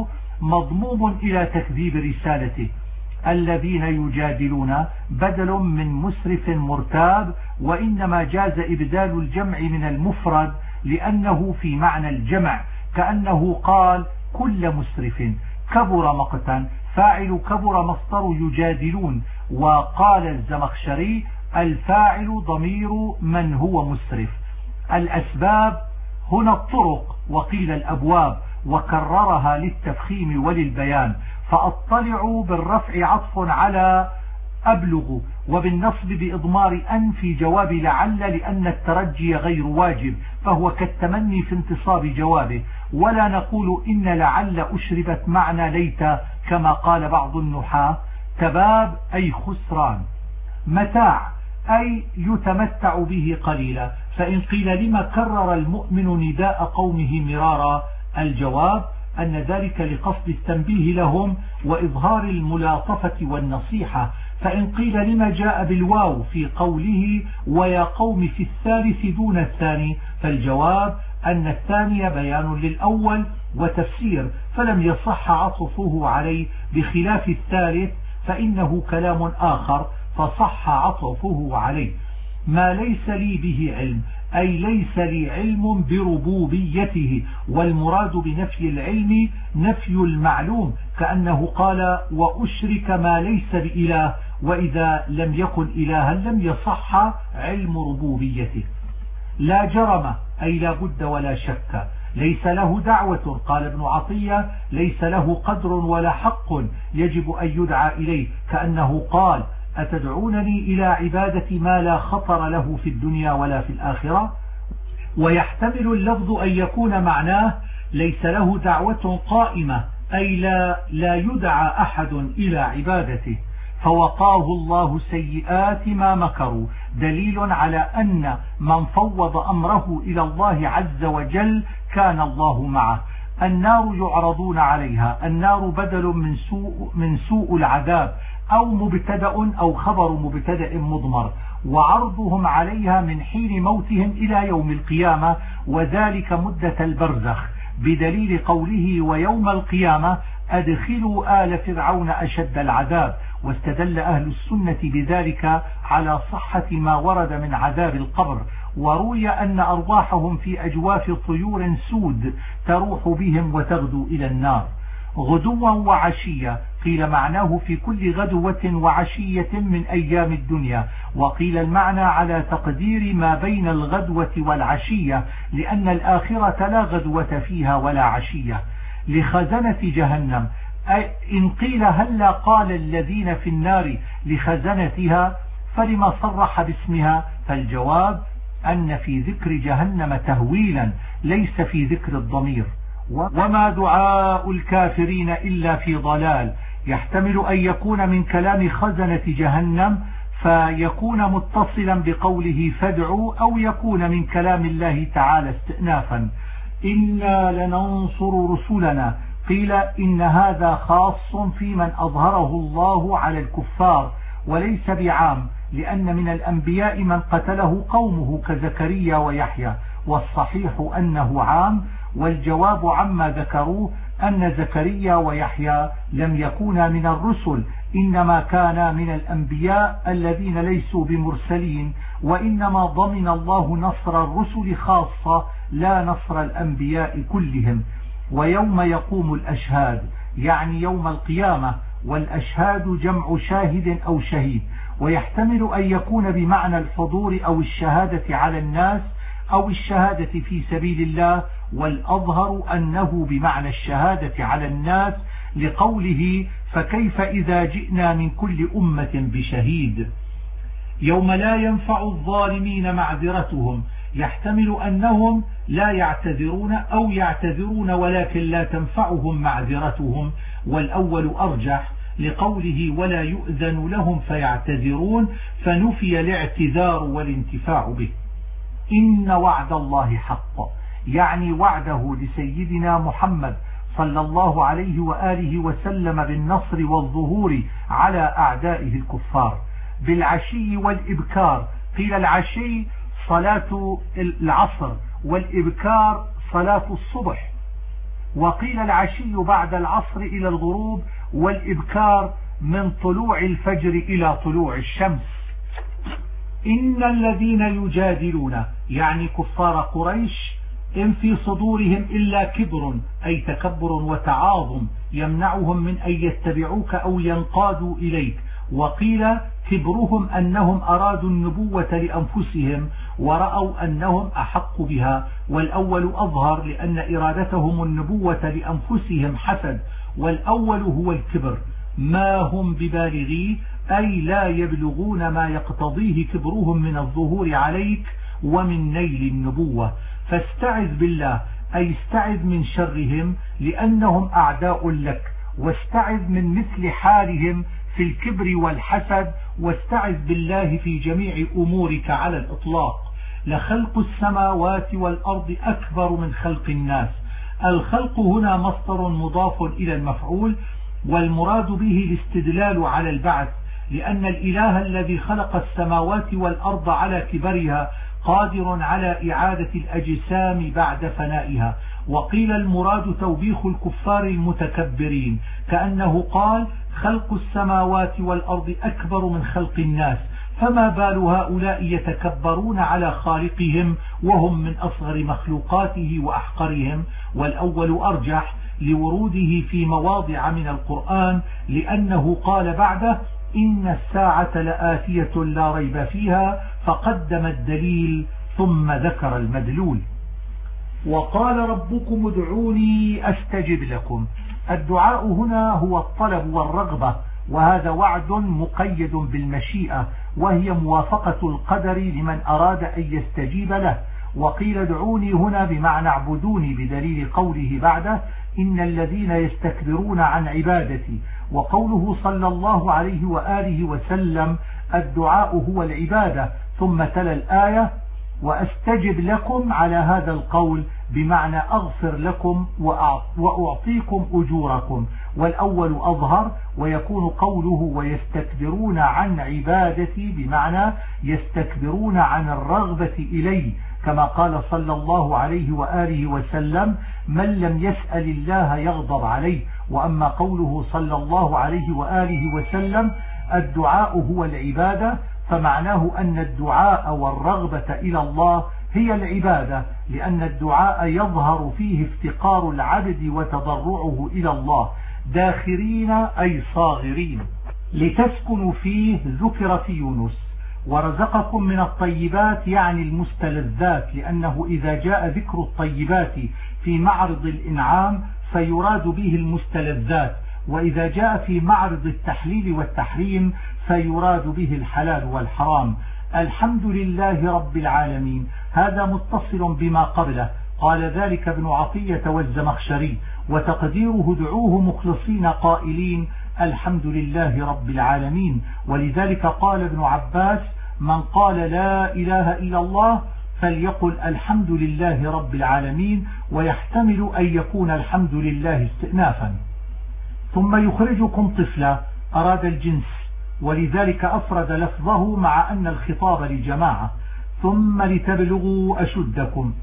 مضموم إلى تكذيب رسالته. الذين يجادلون بدل من مسرف مرتاب، وإنما جاز إبدال الجمع من المفرد لأنه في معنى الجمع، كأنه قال كل مسرف. كبر مقتا، فاعل كبر مصدر يجادلون. وقال الزمخشري الفاعل ضمير من هو مسرف. الأسباب هنا الطرق، وقيل الأبواب، وكررها للتفخيم وللبيان. فأطلع بالرفع عطف على أبلغ، وبالنصب بإضمار أن في جواب لعل، لأن الترجي غير واجب فهو كالتمني في انتصاب جوابه. ولا نقول إن لعل أشربت معنى ليت كما قال بعض النحاة. تباب أي خسران. متاع أي يتمتع به قليلا. فإن قيل لما كرر المؤمن نداء قومه مرارا، الجواب أن ذلك لقصد التنبيه لهم وإظهار الملاطفة والنصيحة. فإن قيل لما جاء بالواو في قوله ويا قوم في الثالث دون الثاني، فالجواب أن الثاني بيان للأول وتفسير، فلم يصح عطفه عليه، بخلاف الثالث فإنه كلام آخر فصح عطفه عليه. ما ليس لي به علم أي ليس لي علم بربوبيته، والمراد بنفي العلم نفي المعلوم، كأنه قال وأشرك ما ليس بإله، وإذا لم يكن إلها لم يصح علم ربوبيته. لا جرم أي لا بد ولا شك. ليس له دعوة، قال ابن عطية ليس له قدر ولا حق يجب أن يدعى إليه، كأنه قال أتدعونني إلى عبادة ما لا خطر له في الدنيا ولا في الآخرة. ويحتمل اللفظ أن يكون معناه ليس له دعوة قائمة، أي لا يدعى أحد إلى عبادته. فوقاه الله سيئات ما مكروا، دليل على أن من فوض أمره إلى الله عز وجل كان الله معه. النار يعرضون عليها، النار بدل من سوء العذاب، أو مبتدأ أو خبر مبتدأ مضمر، وعرضهم عليها من حين موتهم إلى يوم القيامة، وذلك مدة البرزخ، بدليل قوله ويوم القيامة أدخلوا آل فرعون أشد العذاب. واستدل أهل السنة بذلك على صحة ما ورد من عذاب القبر. وروي أن أرواحهم في أجواف طيور سود تروح بهم وتغدو إلى النار. غدوا وعشية قيل معناه في كل غدوة وعشية من أيام الدنيا، وقيل المعنى على تقدير ما بين الغدوة والعشية، لأن الآخرة لا غدوة فيها ولا عشية. لخزنة جهنم إن قيل هلا قال الذين في النار لخزنتها فلما صرح باسمها، فالجواب أن في ذكر جهنم تهويلا ليس في ذكر الضمير. وما دعاء الكافرين إلا في ضلال، يحتمل أن يكون من كلام خزنة جهنم فيكون متصلا بقوله فادعوا، أو يكون من كلام الله تعالى استئنافا. إنا لننصر رسلنا، قيل إن هذا خاص في من أظهره الله على الكفار وليس بعام، لأن من الأنبياء من قتله قومه كزكريا ويحيى، والصحيح أنه عام. والجواب عما ذكروه أن زكريا ويحيى لم يكونا من الرسل، إنما كانا من الأنبياء الذين ليسوا بمرسلين، وإنما ضمن الله نصر الرسل خاصة لا نصر الأنبياء كلهم. ويوم يقوم الأشهاد يعني يوم القيامة، والأشهاد جمع شاهد أو شهيد، ويحتمل أن يكون بمعنى الحضور أو الشهادة على الناس أو الشهادة في سبيل الله، والأظهر أنه بمعنى الشهادة على الناس لقوله فكيف إذا جئنا من كل أمة بشهيد. يوم لا ينفع الظالمين معذرتهم، يحتمل أنهم لا يعتذرون أو يعتذرون ولكن لا تنفعهم معذرتهم، والأول أرجح لقوله ولا يؤذن لهم فيعتذرون، فنفي الاعتذار والانتفاع به. إن وعد الله حق، يعني وعده لسيدنا محمد صلى الله عليه وآله وسلم بالنصر والظهور على أعدائه الكفار. بالعشي والإبكار، قيل العشي صلاة العصر والإبكار صلاة الصبح، وقيل العشي بعد العصر إلى الغروب، والإبكار من طلوع الفجر إلى طلوع الشمس. إن الذين يجادلون يعني كفار قريش إن في صدورهم إلا كبر أي تكبر وتعاظم يمنعهم من أن يتبعوك أو ينقادوا إليك. وقيل كبرهم أنهم أرادوا النبوة لأنفسهم ورأوا أنهم أحق بها، والأول أظهر لأن إرادتهم النبوة لأنفسهم حسد، والأول هو الكبر ما هم ببالغيه أي لا يبلغون ما يقتضيه كبرهم من الظهور عليك ومن نيل النبوة. فاستعذ بالله أي استعذ من شرهم لأنهم أعداء لك، واستعذ من مثل حالهم في الكبر والحسد، واستعذ بالله في جميع أمورك على الإطلاق. لخلق السماوات والأرض أكبر من خلق الناس. الخلق هنا مصدر مضاف إلى المفعول، والمراد به الاستدلال على البعث، لأن الإله الذي خلق السماوات والأرض على كبرها قادر على إعادة الأجسام بعد فنائها. وقيل المراد توبيخ الكفار المتكبرين، كأنه قال خلق السماوات والأرض أكبر من خلق الناس، فما بال هؤلاء يتكبرون على خالقهم وهم من أصغر مخلوقاته وأحقرهم. والأول أرجح لوروده في مواضع من القرآن، لأنه قال بعده إن الساعة لآتية لا ريب فيها، فقدم الدليل ثم ذكر المدلول. وقال ربكم ادعوني أستجب لكم. الدعاء هنا هو الطلب والرغبة، وهذا وعد مقيد بالمشيئة، وهي موافقة القدر لمن أراد أن يستجيب له. وقيل ادعوني هنا بمعنى اعبدوني، بدليل قوله بعده إن الذين يستكبرون عن عبادتي. وقوله صلى الله عليه وآله وسلم الدعاء هو العبادة، ثم تلا الآية وأستجب لكم على هذا القول بمعنى أغفر لكم وأعطيكم أجوركم. والأول أظهر، ويكون قوله ويستكبرون عن عبادتي بمعنى يستكبرون عن الرغبة إلي، كما قال صلى الله عليه وآله وسلم من لم يسأل الله يغضب عليه. وأما قوله صلى الله عليه وآله وسلم الدعاء هو العبادة، فمعناه أن الدعاء والرغبة إلى الله هي العبادة، لأن الدعاء يظهر فيه افتقار العبد وتضرعه إلى الله. داخرين أي صاغرين. لتسكنوا فيه ذكر في يونس. ورزقكم من الطيبات يعني المستلذات، لأنه إذا جاء ذكر الطيبات في معرض الإنعام فيراد به المستلذات، وإذا جاء في معرض التحليل والتحريم فيراد به الحلال والحرام. الحمد لله رب العالمين هذا متصل بما قبله، قال ذلك ابن عطية والزمخشري. وتقديره دعوه مخلصين قائلين الحمد لله رب العالمين. ولذلك قال ابن عباس من قال لا إله إلا الله فليقل الحمد لله رب العالمين، ويحتمل أن يكون الحمد لله استئنافا. ثم يخرجكم طفلا أراد الجنس، ولذلك أفرد لفظه مع أن الخطاب لجماعة. ثم لتبلغوا أشدكم.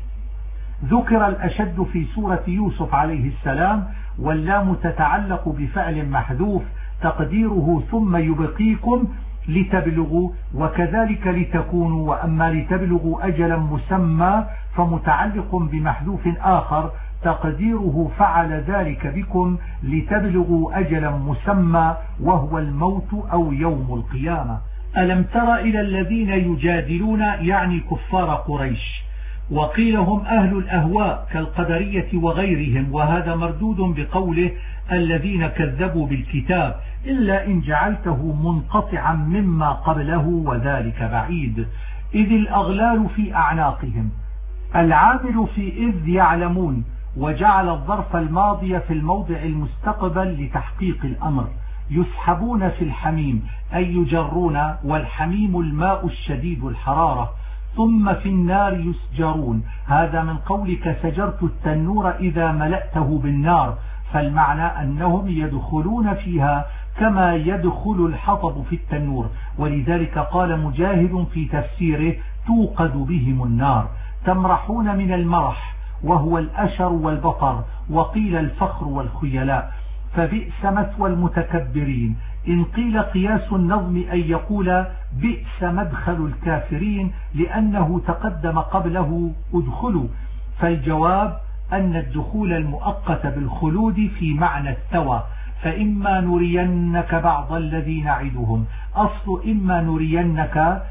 ذكر الأشد في سورة يوسف عليه السلام، واللام تتعلق بفعل محذوف تقديره ثم يبقيكم لتبلغوا، وكذلك لتكونوا. وأما لتبلغوا أجلا مسمى فمتعلق بمحذوف آخر تقديره فعل ذلك بكم لتبلغوا أجلا مسمى، وهو الموت أو يوم القيامة. ألم تر إلى الذين يجادلون يعني كفار قريش، وقيل هم أهل الأهواء كالقدرية وغيرهم، وهذا مردود بقوله الذين كذبوا بالكتاب، إلا إن جعلته منقطعا مما قبله وذلك بعيد. إذ الأغلال في أعناقهم. العامل في إذ يعلمون، وجعل الظرف الماضي في الموضع المستقبل لتحقيق الأمر. يسحبون في الحميم أي يجرون، والحميم الماء الشديد الحرارة. ثم في النار يسجرون، هذا من قولك سجرت التنور إذا ملأته بالنار، فالمعنى أنهم يدخلون فيها كما يدخل الحطب في التنور. ولذلك قال مجاهد في تفسيره توقد بهم النار. تمرحون من المرح، وهو الأشر والبطر، وقيل الفخر والخيلاء، فبئس مثوى المتكبرين. إن قيل قياس النظم أن يقول بئس مدخل الكافرين لأنه تقدم قبله ادخلوا، فالجواب أن الدخول المؤقت بالخلود في معنى الثوى، فإما نرينك بعض الذي نعدهم، أصل إما نرينك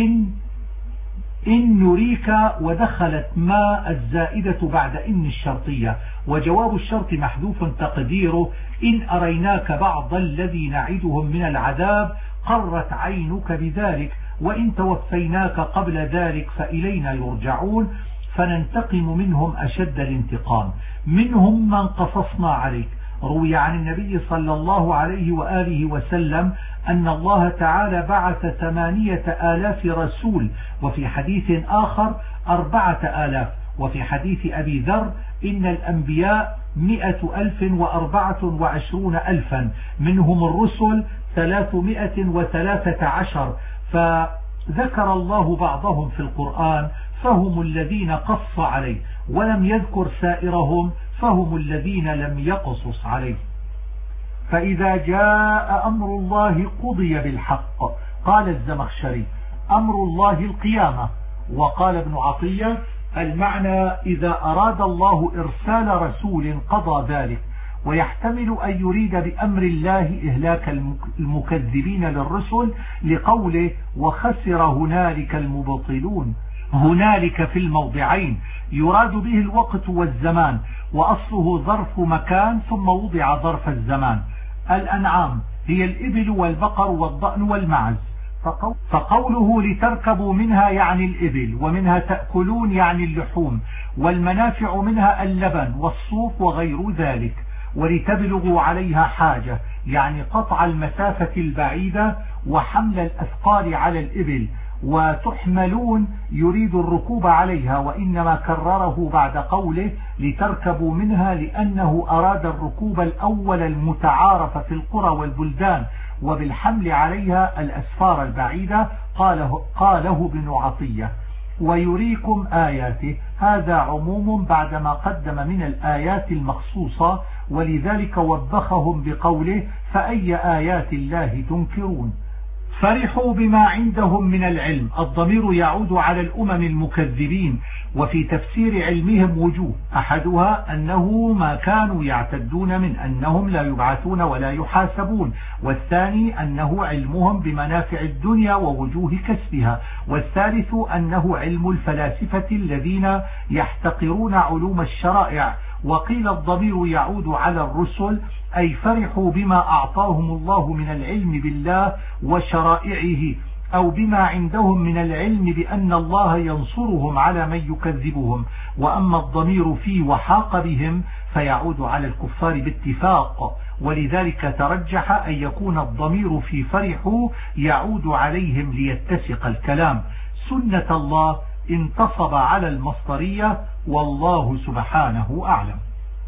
إن نريك، ودخلت ما الزائدة بعد إن الشرطية، وجواب الشرط محذوف تقديره إن أريناك بعض الذي نعدهم من العذاب قرت عينك بذلك، وإن توفيناك قبل ذلك فإلينا يرجعون، فننتقم منهم أشد الانتقام. منهم من قصصنا عليك. روي عن النبي صلى الله عليه وآله وسلم أن الله تعالى بعث 8,000 رسول، وفي حديث آخر 4,000، وفي حديث أبي ذر إن الأنبياء 124,000 منهم الرسل 313، فذكر الله بعضهم في القرآن فهم الذين قص عليه، ولم يذكر سائرهم فهم الذين لم يقصص عليه. فإذا جاء أمر الله قضي بالحق. قال الزمخشري أمر الله القيامة. وقال ابن عطية المعنى إذا أراد الله إرسال رسول قضى ذلك، ويحتمل أن يريد بأمر الله إهلاك المكذبين للرسل لقوله وخسر هنالك المبطلون. هنالك في الموضعين يراد به الوقت والزمان، وأصله ظرف مكان ثم وضع ظرف الزمان. الأنعام هي الإبل والبقر والضأن والمعز، فقوله لتركبوا منها يعني الإبل، ومنها تأكلون يعني اللحوم، والمنافع منها اللبن والصوف وغير ذلك، ولتبلغوا عليها حاجة يعني قطع المسافة البعيدة وحمل الأثقال على الإبل، وتحملون يريد الركوب عليها، وإنما كرره بعد قوله لتركبوا منها لأنه أراد الركوب الأول المتعارف في القرى والبلدان، وبالحمل عليها الأسفار البعيدة قاله ابن عطية. ويريكم آياته هذا عموم بعدما قدم من الآيات المخصوصة، ولذلك وبخهم بقوله فأي آيات الله تنكرون. فرحوا بما عندهم من العلم. الضمير يعود على الأمم المكذبين، وفي تفسير علمهم وجوه، أحدها أنه ما كانوا يعتدون من أنهم لا يبعثون ولا يحاسبون، والثاني أنه علمهم بمنافع الدنيا ووجوه كسبها، والثالث أنه علم الفلاسفة الذين يحتقرون علوم الشرائع. وقيل الضمير يعود على الرسل، أي فرحوا بما أعطاهم الله من العلم بالله وشرائعه، أو بما عندهم من العلم بأن الله ينصرهم على من يكذبهم. وأما الضمير في وحاق بهم فيعود على الكفار باتفاق، ولذلك ترجح أن يكون الضمير في فرحوا يعود عليهم ليتسق الكلام. سنة الله انتصب على المصدرية، والله سبحانه أعلم.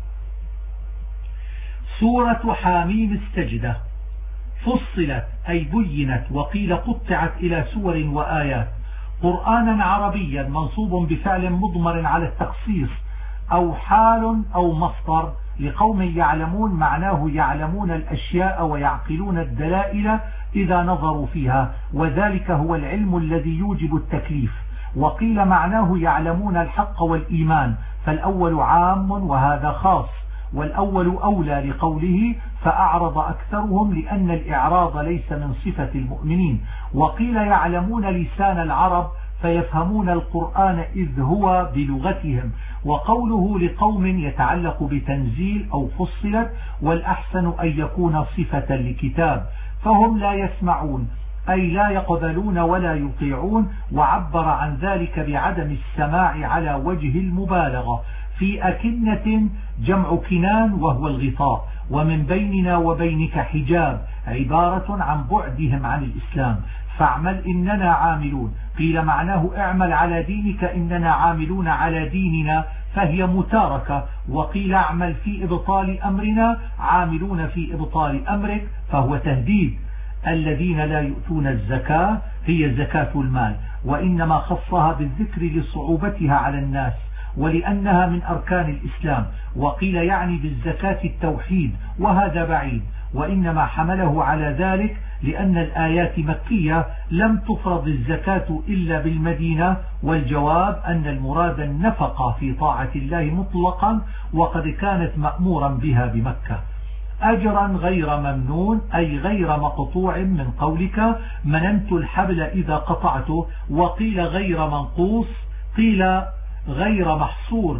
سورة حاميم السجدة فصلت أي بينت، وقيل قطعت إلى سور وآيات. قرآنا عربيا منصوب بفعل مضمر على التخصيص، أو حال أو مصدر، لقوم يعلمون معناه يعلمون الأشياء ويعقلون الدلائل إذا نظروا فيها، وذلك هو العلم الذي يوجب التكليف. وقيل معناه يعلمون الحق والإيمان، فالأول عام وهذا خاص، والأول أولى لقوله فأعرض أكثرهم، لأن الإعراض ليس من صفة المؤمنين. وقيل يعلمون لسان العرب فيفهمون القرآن إذ هو بلغتهم. وقوله لقوم يتعلق بتنزيل أو فصلت، والأحسن أن يكون صفة لكتاب، فهم لا يسمعون أي لا يقبلون ولا يطيعون، وعبر عن ذلك بعدم السماع على وجه المبالغة. في أكنة جمع كنان وهو الغطاء، ومن بيننا وبينك حجاب عبارة عن بعدهم عن الإسلام. فاعمل إننا عاملون، قيل معناه اعمل على دينك إننا عاملون على ديننا، فهي متاركة. وقيل اعمل في إبطال أمرنا عاملون في إبطال أمرك، فهو تهديد. الذين لا يؤتون الزكاة هي زكاة المال، وإنما خصها بالذكر لصعوبتها على الناس، ولأنها من أركان الإسلام، وقيل يعني بالزكاة التوحيد، وهذا بعيد، وإنما حمله على ذلك لأن الآيات مكية لم تفرض الزكاة إلا بالمدينة، والجواب أن المراد النفقة في طاعة الله مطلقا، وقد كانت مأمورا بها بمكة. أجرا غير ممنون أي غير مقطوع، من قولك مننت الحبل إذا قطعته، وقيل غير منقوص، قيل غير محصور،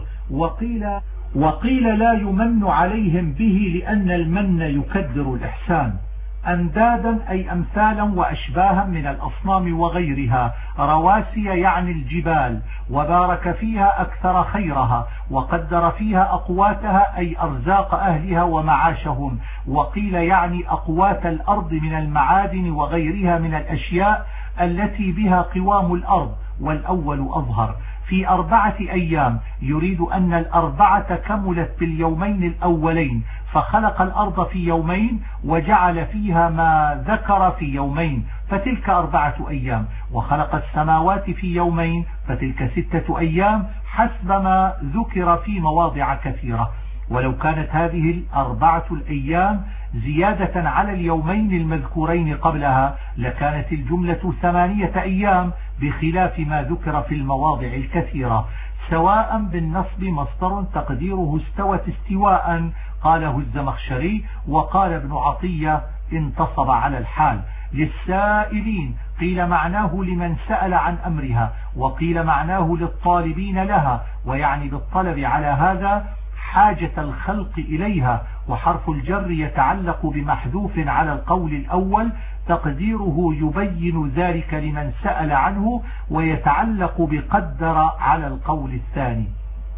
وقيل لا يمن عليهم به لأن المن يكدر الإحسان. أندادا أي أمثالا وأشباها من الأصنام وغيرها، رواسي يعني الجبال، وبارك فيها أكثر خيرها، وقدر فيها أقواتها أي أرزاق أهلها ومعاشهم، وقيل يعني أقوات الأرض من المعادن وغيرها من الأشياء التي بها قوام الأرض، والأول أظهر. في 4 أيام يريد أن الأربعة كملت باليومين الأولين، فخلق الأرض في يومين وجعل فيها ما ذكر في يومين، فتلك 4 أيام، وخلق السماوات في يومين، فتلك 6 أيام، حسب ما ذكر في مواضع كثيرة. ولو كانت هذه 4 الأيام زيادة على اليومين المذكورين قبلها لكانت الجملة 8 أيام، بخلاف ما ذكر في المواضع الكثيرة. سواء بالنصب مصدر تقديره استوت استواء، قاله الزمخشري، وقال ابن عطية انتصب على الحال. للسائلين قيل معناه لمن سأل عن أمرها، وقيل معناه للطالبين لها، ويعني بالطلب على هذا حاجة الخلق إليها، وحرف الجر يتعلق بمحذوف على القول الأول، تقديره يبين ذلك لمن سأل عنه، ويتعلق بقدر على القول الثاني.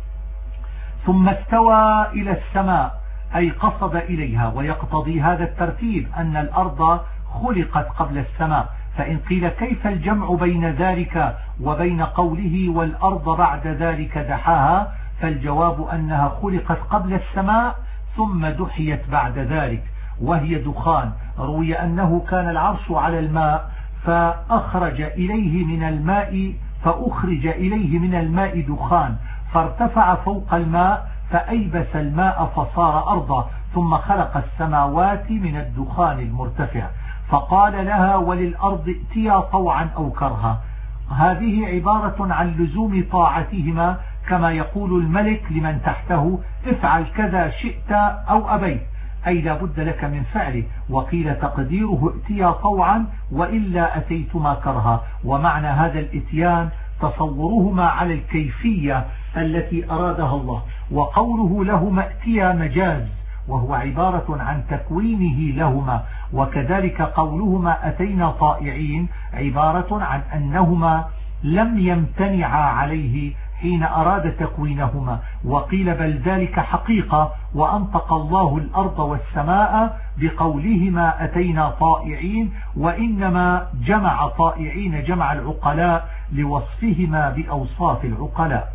ثم استوى إلى السماء أي قصد إليها، ويقتضي هذا الترتيب أن الأرض خلقت قبل السماء، فإن قيل كيف الجمع بين ذلك وبين قوله والأرض بعد ذلك دحاها، فالجواب أنها خلقت قبل السماء ثم دحيت بعد ذلك، وهي دخان. روي أنه كان العرش على الماء فأخرج إليه من الماء دخان، فارتفع فوق الماء فأيبس الماء فصار أرضا، ثم خلق السماوات من الدخان المرتفع، فقال لها وللأرض ائتيا طوعا أو كرها. هذه عبارة عن لزوم طاعتهما، كما يقول الملك لمن تحته افعل كذا شئت أو أبيت، أي لا بد لك من فعله. وقيل تقديره ائتيا طوعا وإلا أتيتما كرها، ومعنى هذا الاتيان تصورهما على الكيفية التي أرادها الله، وقوله لهما ائتيا مجاز، وهو عبارة عن تكوينه لهما، وكذلك قولهما أتينا طائعين عبارة عن أنهما لم يمتنعا عليه حين أراد تكوينهما. وقيل بل ذلك حقيقة، وأنطق الله الأرض والسماء بقولهما أتينا طائعين، وإنما جمع طائعين جمع العقلاء لوصفهما بأوصاف العقلاء.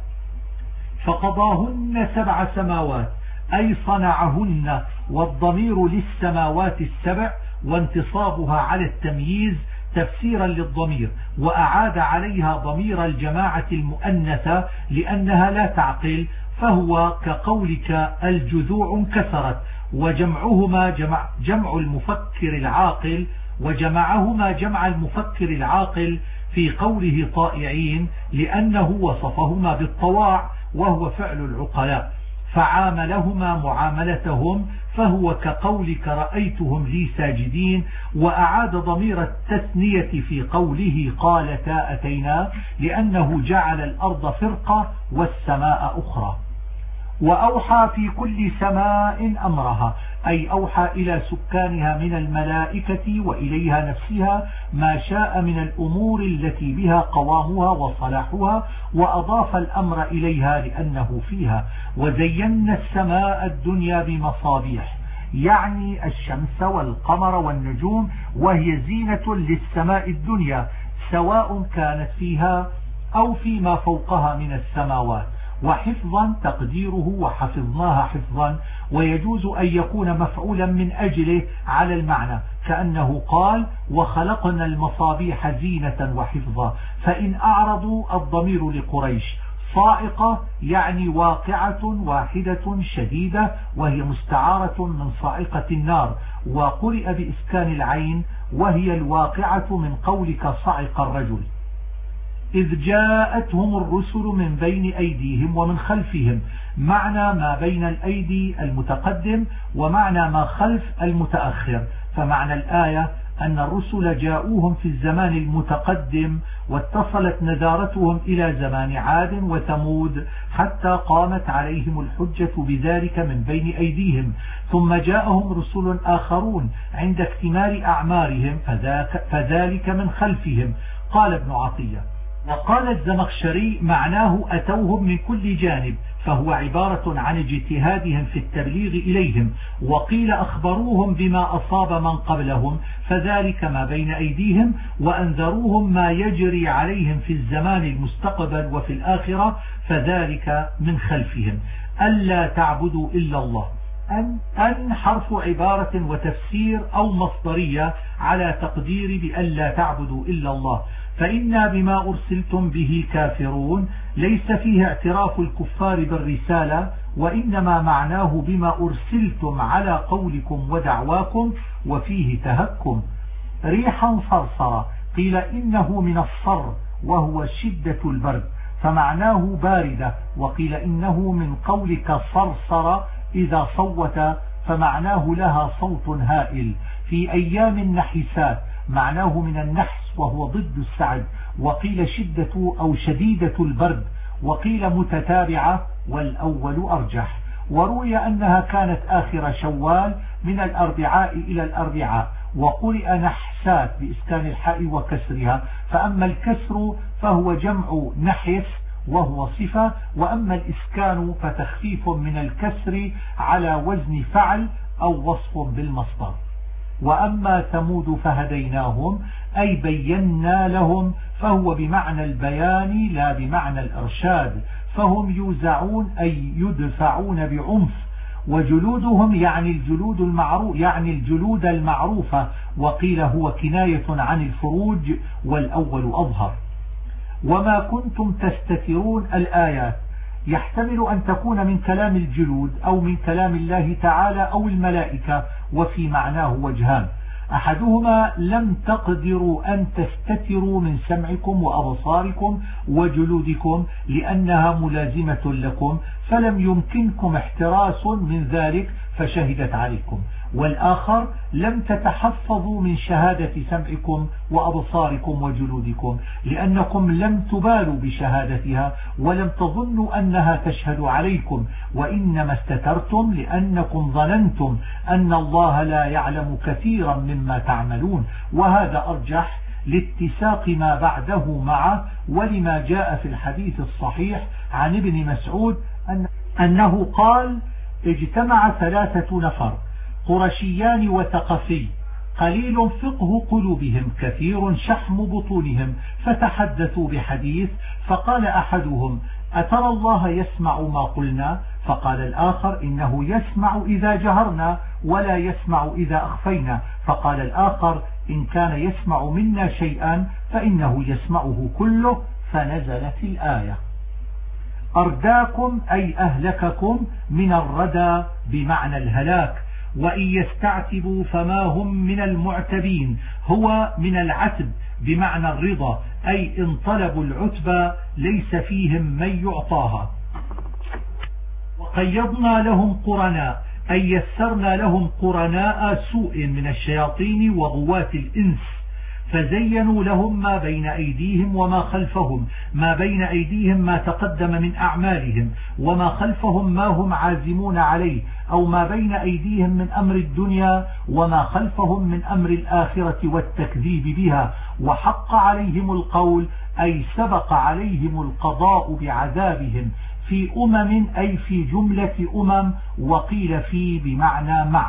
فقضاهن 7 سماوات أي صنعهن، والضمير للسماوات ال7، وانتصابها على التمييز تفسيرا للضمير، وأعاد عليها ضمير الجماعة المؤنثة لأنها لا تعقل، فهو كقولك الجذوع انكسرت، وجمعهما جمع المفكر العاقل، وجمعهما جمع المفكر العاقل في قوله طائعين لأنه وصفهما بالطواع وهو فعل العقلاء، فعاملهما معاملتهم، فهو كقولك رأيتهم لي ساجدين. وأعاد ضمير التثنية في قوله قالتا أتينا لأنه جعل الأرض فرقة والسماء أخرى. وأوحى في كل سماء أمرها أي أوحى إلى سكانها من الملائكة وإليها نفسها ما شاء من الأمور التي بها قوامها وصلاحها، وأضاف الأمر إليها لأنه فيها. وزينا السماء الدنيا بمصابيح، يعني الشمس والقمر والنجوم، وهي زينة للسماء الدنيا سواء كانت فيها أو فيما فوقها من السماوات. وحفظا تقديره وحفظناها حفظا، ويجوز أن يكون مفعولا من أجله على المعنى، كأنه قال وخلقنا المصابيح زينة وحفظا. فإن أعرضوا الضمير لقريش، صاعقة يعني واقعة واحدة شديدة، وهي مستعارة من صاعقة النار، وقرئ بإسكان العين وهي الواقعة من قولك صعق الرجل. إذ جاءتهم الرسل من بين أيديهم ومن خلفهم، معنى ما بين الأيدي المتقدم ومعنى ما خلف المتأخر. فمعنى الآية أن الرسل جاءوهم في الزمان المتقدم واتصلت نذارتهم إلى زمان عاد وثمود حتى قامت عليهم الحجة بذلك من بين أيديهم، ثم جاءهم رسل آخرون عند اكتمال أعمارهم فذلك من خلفهم. قال ابن عطية: وقال الزمخشري معناه أتوهم من كل جانب، فهو عبارة عن اجتهادهم في التبليغ إليهم. وقيل أخبروهم بما أصاب من قبلهم فذلك ما بين أيديهم، وأنذروهم ما يجري عليهم في الزمان المستقبل وفي الآخرة فذلك من خلفهم. ألا تعبدوا إلا الله، أن حرف عبارة وتفسير أو مصدرية على تقدير بألا تعبدوا إلا الله، فإنا بما أرسلتم به كافرون ليس فيه اعتراف الكفار بالرسالة، وإنما معناه بما أرسلتم على قولكم ودعواكم، وفيه تهكم. ريحا صرصرا، قيل إنه من الصر وهو شدة البرد فمعناه باردة، وقيل إنه من قولك صرصر إذا صوت فمعناه لها صوت هائل. في أيام النحسات معناه من النحس وهو ضد السعد، وقيل شدة أو شديدة البرد، وقيل متتابعة والأول أرجح. وروي أنها كانت آخر شوال من الأربعاء إلى الأربعاء، وقرئ نحسات بإسكان الحاء وكسرها، فأما الكسر فهو جمع نحس وهو صفة، وأما الإسكان فتخفيف من الكسر على وزن فعل أو وصف بالمصدر. وأما ثمود فهديناهم أي بينا لهم، فهو بمعنى البيان لا بمعنى الإرشاد، فهم يوزعون أي يدفعون بعنف، وجلودهم يعني الجلود المعروفة، وقيل هو كناية عن الفروج والأول أظهر. وما كنتم تستترون الآيات يحتمل أن تكون من كلام الجلود أو من كلام الله تعالى أو الملائكة، وفي معناه وجهان: أحدهما لم تقدروا أن تستتروا من سمعكم وأبصاركم وجلودكم لأنها ملازمة لكم، فلم يمكنكم احتراس من ذلك فشهدت عليكم. والآخر لم تتحفظوا من شهادة سمعكم وأبصاركم وجلودكم لأنكم لم تبالوا بشهادتها ولم تظنوا أنها تشهد عليكم، وإنما استترتم لأنكم ظننتم أن الله لا يعلم كثيرا مما تعملون. وهذا أرجح لاتساق ما بعده معه، ولما جاء في الحديث الصحيح عن ابن مسعود أنه قال: اجتمع 3 نفر قرشيان وثقفي، قليل فقه قلوبهم كثير شحم بطونهم، فتحدثوا بحديث، فقال أحدهم: أترى الله يسمع ما قلنا؟ فقال الآخر: إنه يسمع إذا جهرنا ولا يسمع إذا أخفينا. فقال الآخر: إن كان يسمع منا شيئا فإنه يسمعه كله. فنزلت الآية: أرداكم أي أهلككم، من الردى بمعنى الهلاك، وإن يستعتبوا فما هم من المعتبين، هو من العتب بمعنى الرضا، أي إن طلبوا العتبى ليس فيهم من يعطاها. وقيضنا لهم قرناء أي يسرنا لهم قرناء سوء من الشياطين وغواة الإنس، فزينوا لهم ما بين أيديهم وما خلفهم. ما بين أيديهم ما تقدم من أعمالهم، وما خلفهم ما هم عازمون عليه، أو ما بين أيديهم من أمر الدنيا وما خلفهم من أمر الآخرة والتكذيب بها. وحق عليهم القول أي سبق عليهم القضاء بعذابهم في أمم أي في جملة وقيل في بمعنى مع.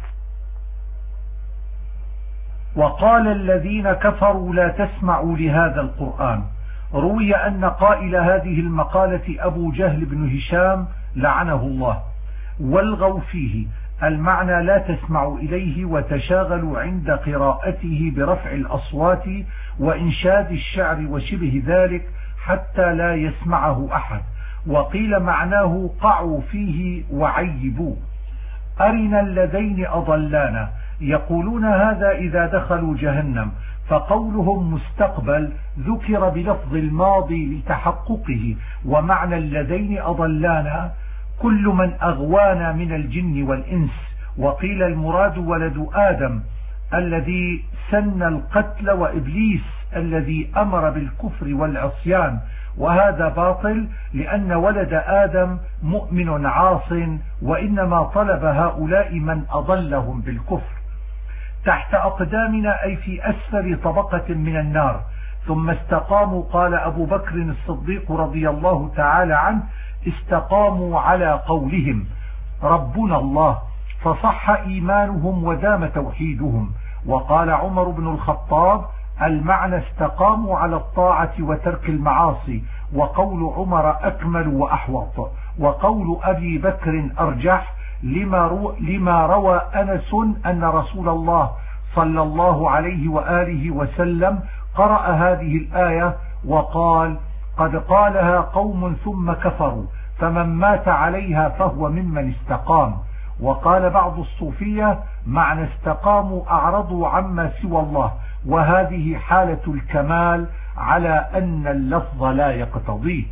وقال الذين كفروا لا تسمعوا لهذا القرآن. روي أن قائل هذه المقالة أبو جهل بن هشام لعنه الله. والغوا فيه المعنى لا تسمعوا إليه وتشاغلوا عند قراءته برفع الأصوات وإنشاد الشعر وشبه ذلك، حتى لا يسمعه أحد. وقيل معناه قعوا فيه وعيبوا. أرنا اللذين أضلانا، يقولون هذا إذا دخلوا جهنم، فقولهم مستقبل ذكر بلفظ الماضي لتحققه، ومعنى اللذين أضلانا كل من أغوانا من الجن والإنس. وقيل المراد ولد آدم الذي سن القتل، وإبليس الذي أمر بالكفر والعصيان، وهذا باطل لأن ولد آدم مؤمن عاص، وإنما طلب هؤلاء من أضلهم بالكفر. تحت أقدامنا أي في أسفل طبقة من النار ثم استقاموا. قال أبو بكر الصديق رضي الله تعالى عنه: استقاموا على قولهم ربنا الله، فصح إيمانهم ودام توحيدهم. وقال عمر بن الخطاب: المعنى استقاموا على الطاعة وترك المعاصي. وقول عمر أكمل وأحوط. وقول أبي بكر أرجح لما روى أنس أن رسول الله صلى الله عليه وآله وسلم قرأ هذه الآية وقال: قد قالها قوم ثم كفروا، فمن مات عليها فهو ممن استقام. وقال بعض الصوفية: معنى استقاموا أعرضوا عما سوى الله، وهذه حالة الكمال على أن اللفظ لا يقتضيه.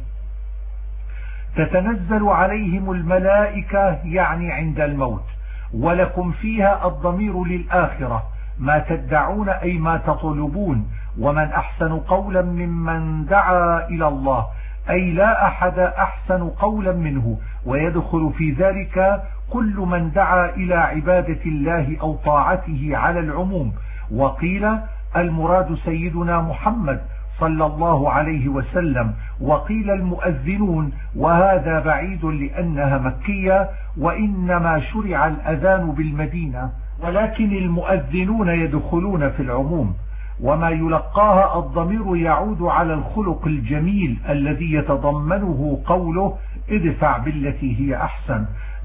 تتنزل عليهم الملائكة يعني عند الموت. ولكم فيها الضمير للآخرة، ما تدعون أي ما تطلبون. ومن أحسن قولا ممن دعا إلى الله، أي لا أحد أحسن قولا منه، ويدخل في ذلك كل من دعا إلى عبادة الله أو طاعته على العموم. وقيل المراد سيدنا محمد صلى الله عليه وسلم. وقيل المؤذنون، وهذا بعيد لأنها مكية، وإنما شرع الأذان بالمدينة، ولكن المؤذنون يدخلون في العموم. وما يلقاها الضمير يعود على الخلق الجميل الذي يتضمنه قوله: ادفع بالتي هي أحسن.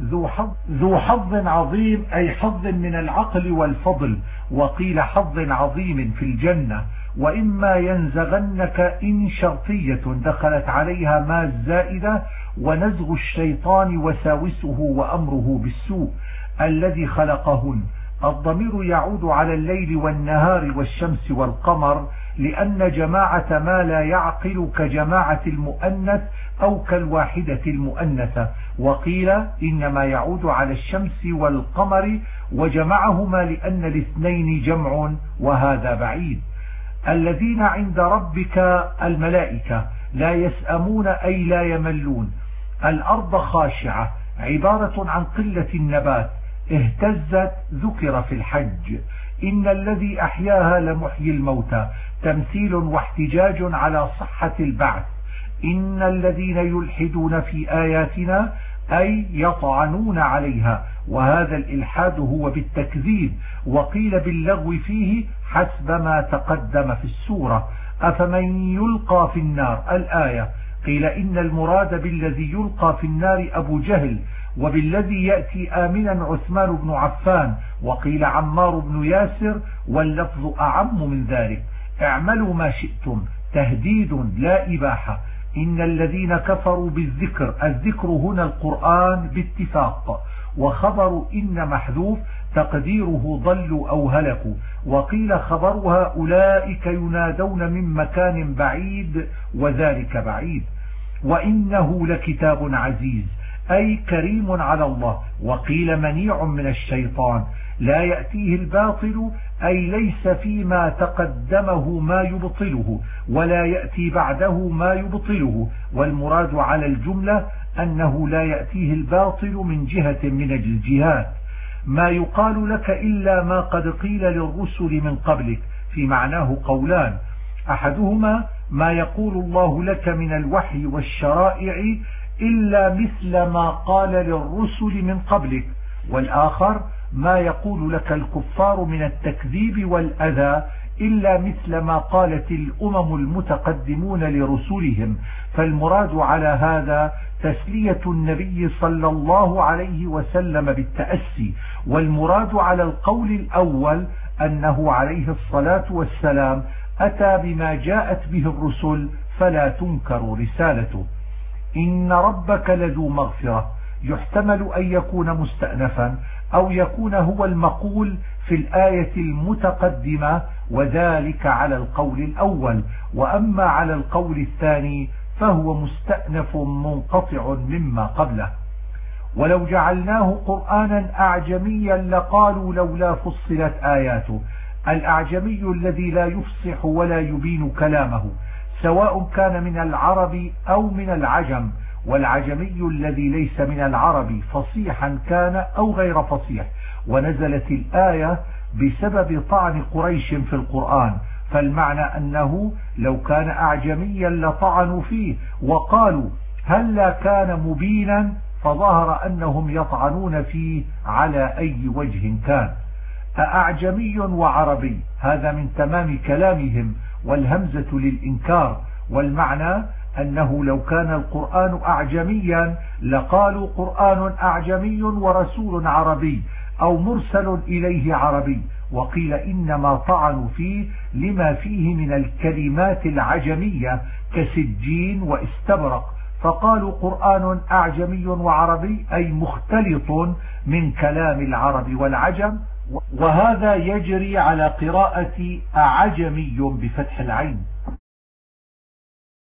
ذو حظ عظيم أي حظ من العقل والفضل. وقيل حظ عظيم في الجنة. وإما ينزغنك إن شرطية دخلت عليها ما الزائدة، ونزغ الشيطان وساوسه وأمره بالسوء الذي خلقهن. الضمير يعود على الليل والنهار والشمس والقمر، لأن جماعة ما لا يعقل كجماعة المؤنث أو كالواحدة المؤنثة. وقيل إنما يعود على الشمس والقمر وجمعهما لأن الاثنين جمع، وهذا بعيد. الذين عند ربك الملائكة لا يسأمون أي لا يملون. الأرض خاشعة عبارة عن قلة النبات، اهتزت ذكر في الحج. إن الذي أحياها لمحيي الموتى، تمثيل واحتجاج على صحة البعث. إن الذين يلحدون في آياتنا أي يطعنون عليها، وهذا الإلحاد هو بالتكذيب. وقيل باللغو فيه حسب ما تقدم في السورة. أفمن يلقى في النار الآية. قيل إن المراد بالذي يلقى في النار أبو جهل، وبالذي يأتي آمنا عثمان بن عفان. وقيل عمار بن ياسر، واللفظ أعم من ذلك. اعملوا ما شئتم، تهديد لا إباحة. إن الذين كفروا بالذكر، الذكر هنا القرآن باتفاق. وخبر إن محذوف تقديره ضلوا أو هلكوا. وقيل خبرها أولئك ينادون من مكان بعيد، وذلك بعيد. وإنه لكتاب عزيز أي كريم على الله. وقيل منيع من الشيطان، لا يأتيه الباطل أي ليس فيما تقدمه ما يبطله، ولا يأتي بعده ما يبطله. والمراد على الجملة أنه لا يأتيه الباطل من جهة من الجهات. ما يقال لك إلا ما قد قيل للرسل من قبلك، في معناه قولان: أحدهما ما يقول الله لك من الوحي والشرائع إلا مثل ما قال للرسل من قبلك، والآخر ما يقول لك الكفار من التكذيب والأذى إلا مثل ما قالت الأمم المتقدمون لرسلهم. فالمراد على هذا تسلية النبي صلى الله عليه وسلم بالتأسي. والمراد على القول الأول أنه عليه الصلاة والسلام أتى بما جاءت به الرسل فلا تنكر رسالته. إن ربك لذو مغفرة يحتمل أن يكون مستأنفا أو يكون هو المقول في الآية المتقدمة، وذلك على القول الأول. وأما على القول الثاني فهو مستأنف منقطع مما قبله. ولو جعلناه قرآنا أعجميا لقالوا لولا فصلت آياته. الأعجمي الذي لا يفصح ولا يبين كلامه سواء كان من العرب أو من العجم، والعجمي الذي ليس من العرب فصيحا كان أو غير فصيح. ونزلت الآية بسبب طعن قريش في القرآن، فالمعنى أنه لو كان أعجميا لطعنوا فيه وقالوا هل كان مبينا، فظهر أنهم يطعنون فيه على أي وجه كان. أعجمي وعربي، هذا من تمام كلامهم، والهمزة للإنكار، والمعنى أنه لو كان القرآن أعجميا لقالوا قرآن أعجمي ورسول عربي أو مرسل إليه عربي. وقيل إنما طعنوا فيه لما فيه من الكلمات العجمية كسجين واستبرق، فقالوا قرآن أعجمي وعربي أي مختلط من كلام العرب والعجم. وهذا يجري على قراءة أعجمي بفتح العين.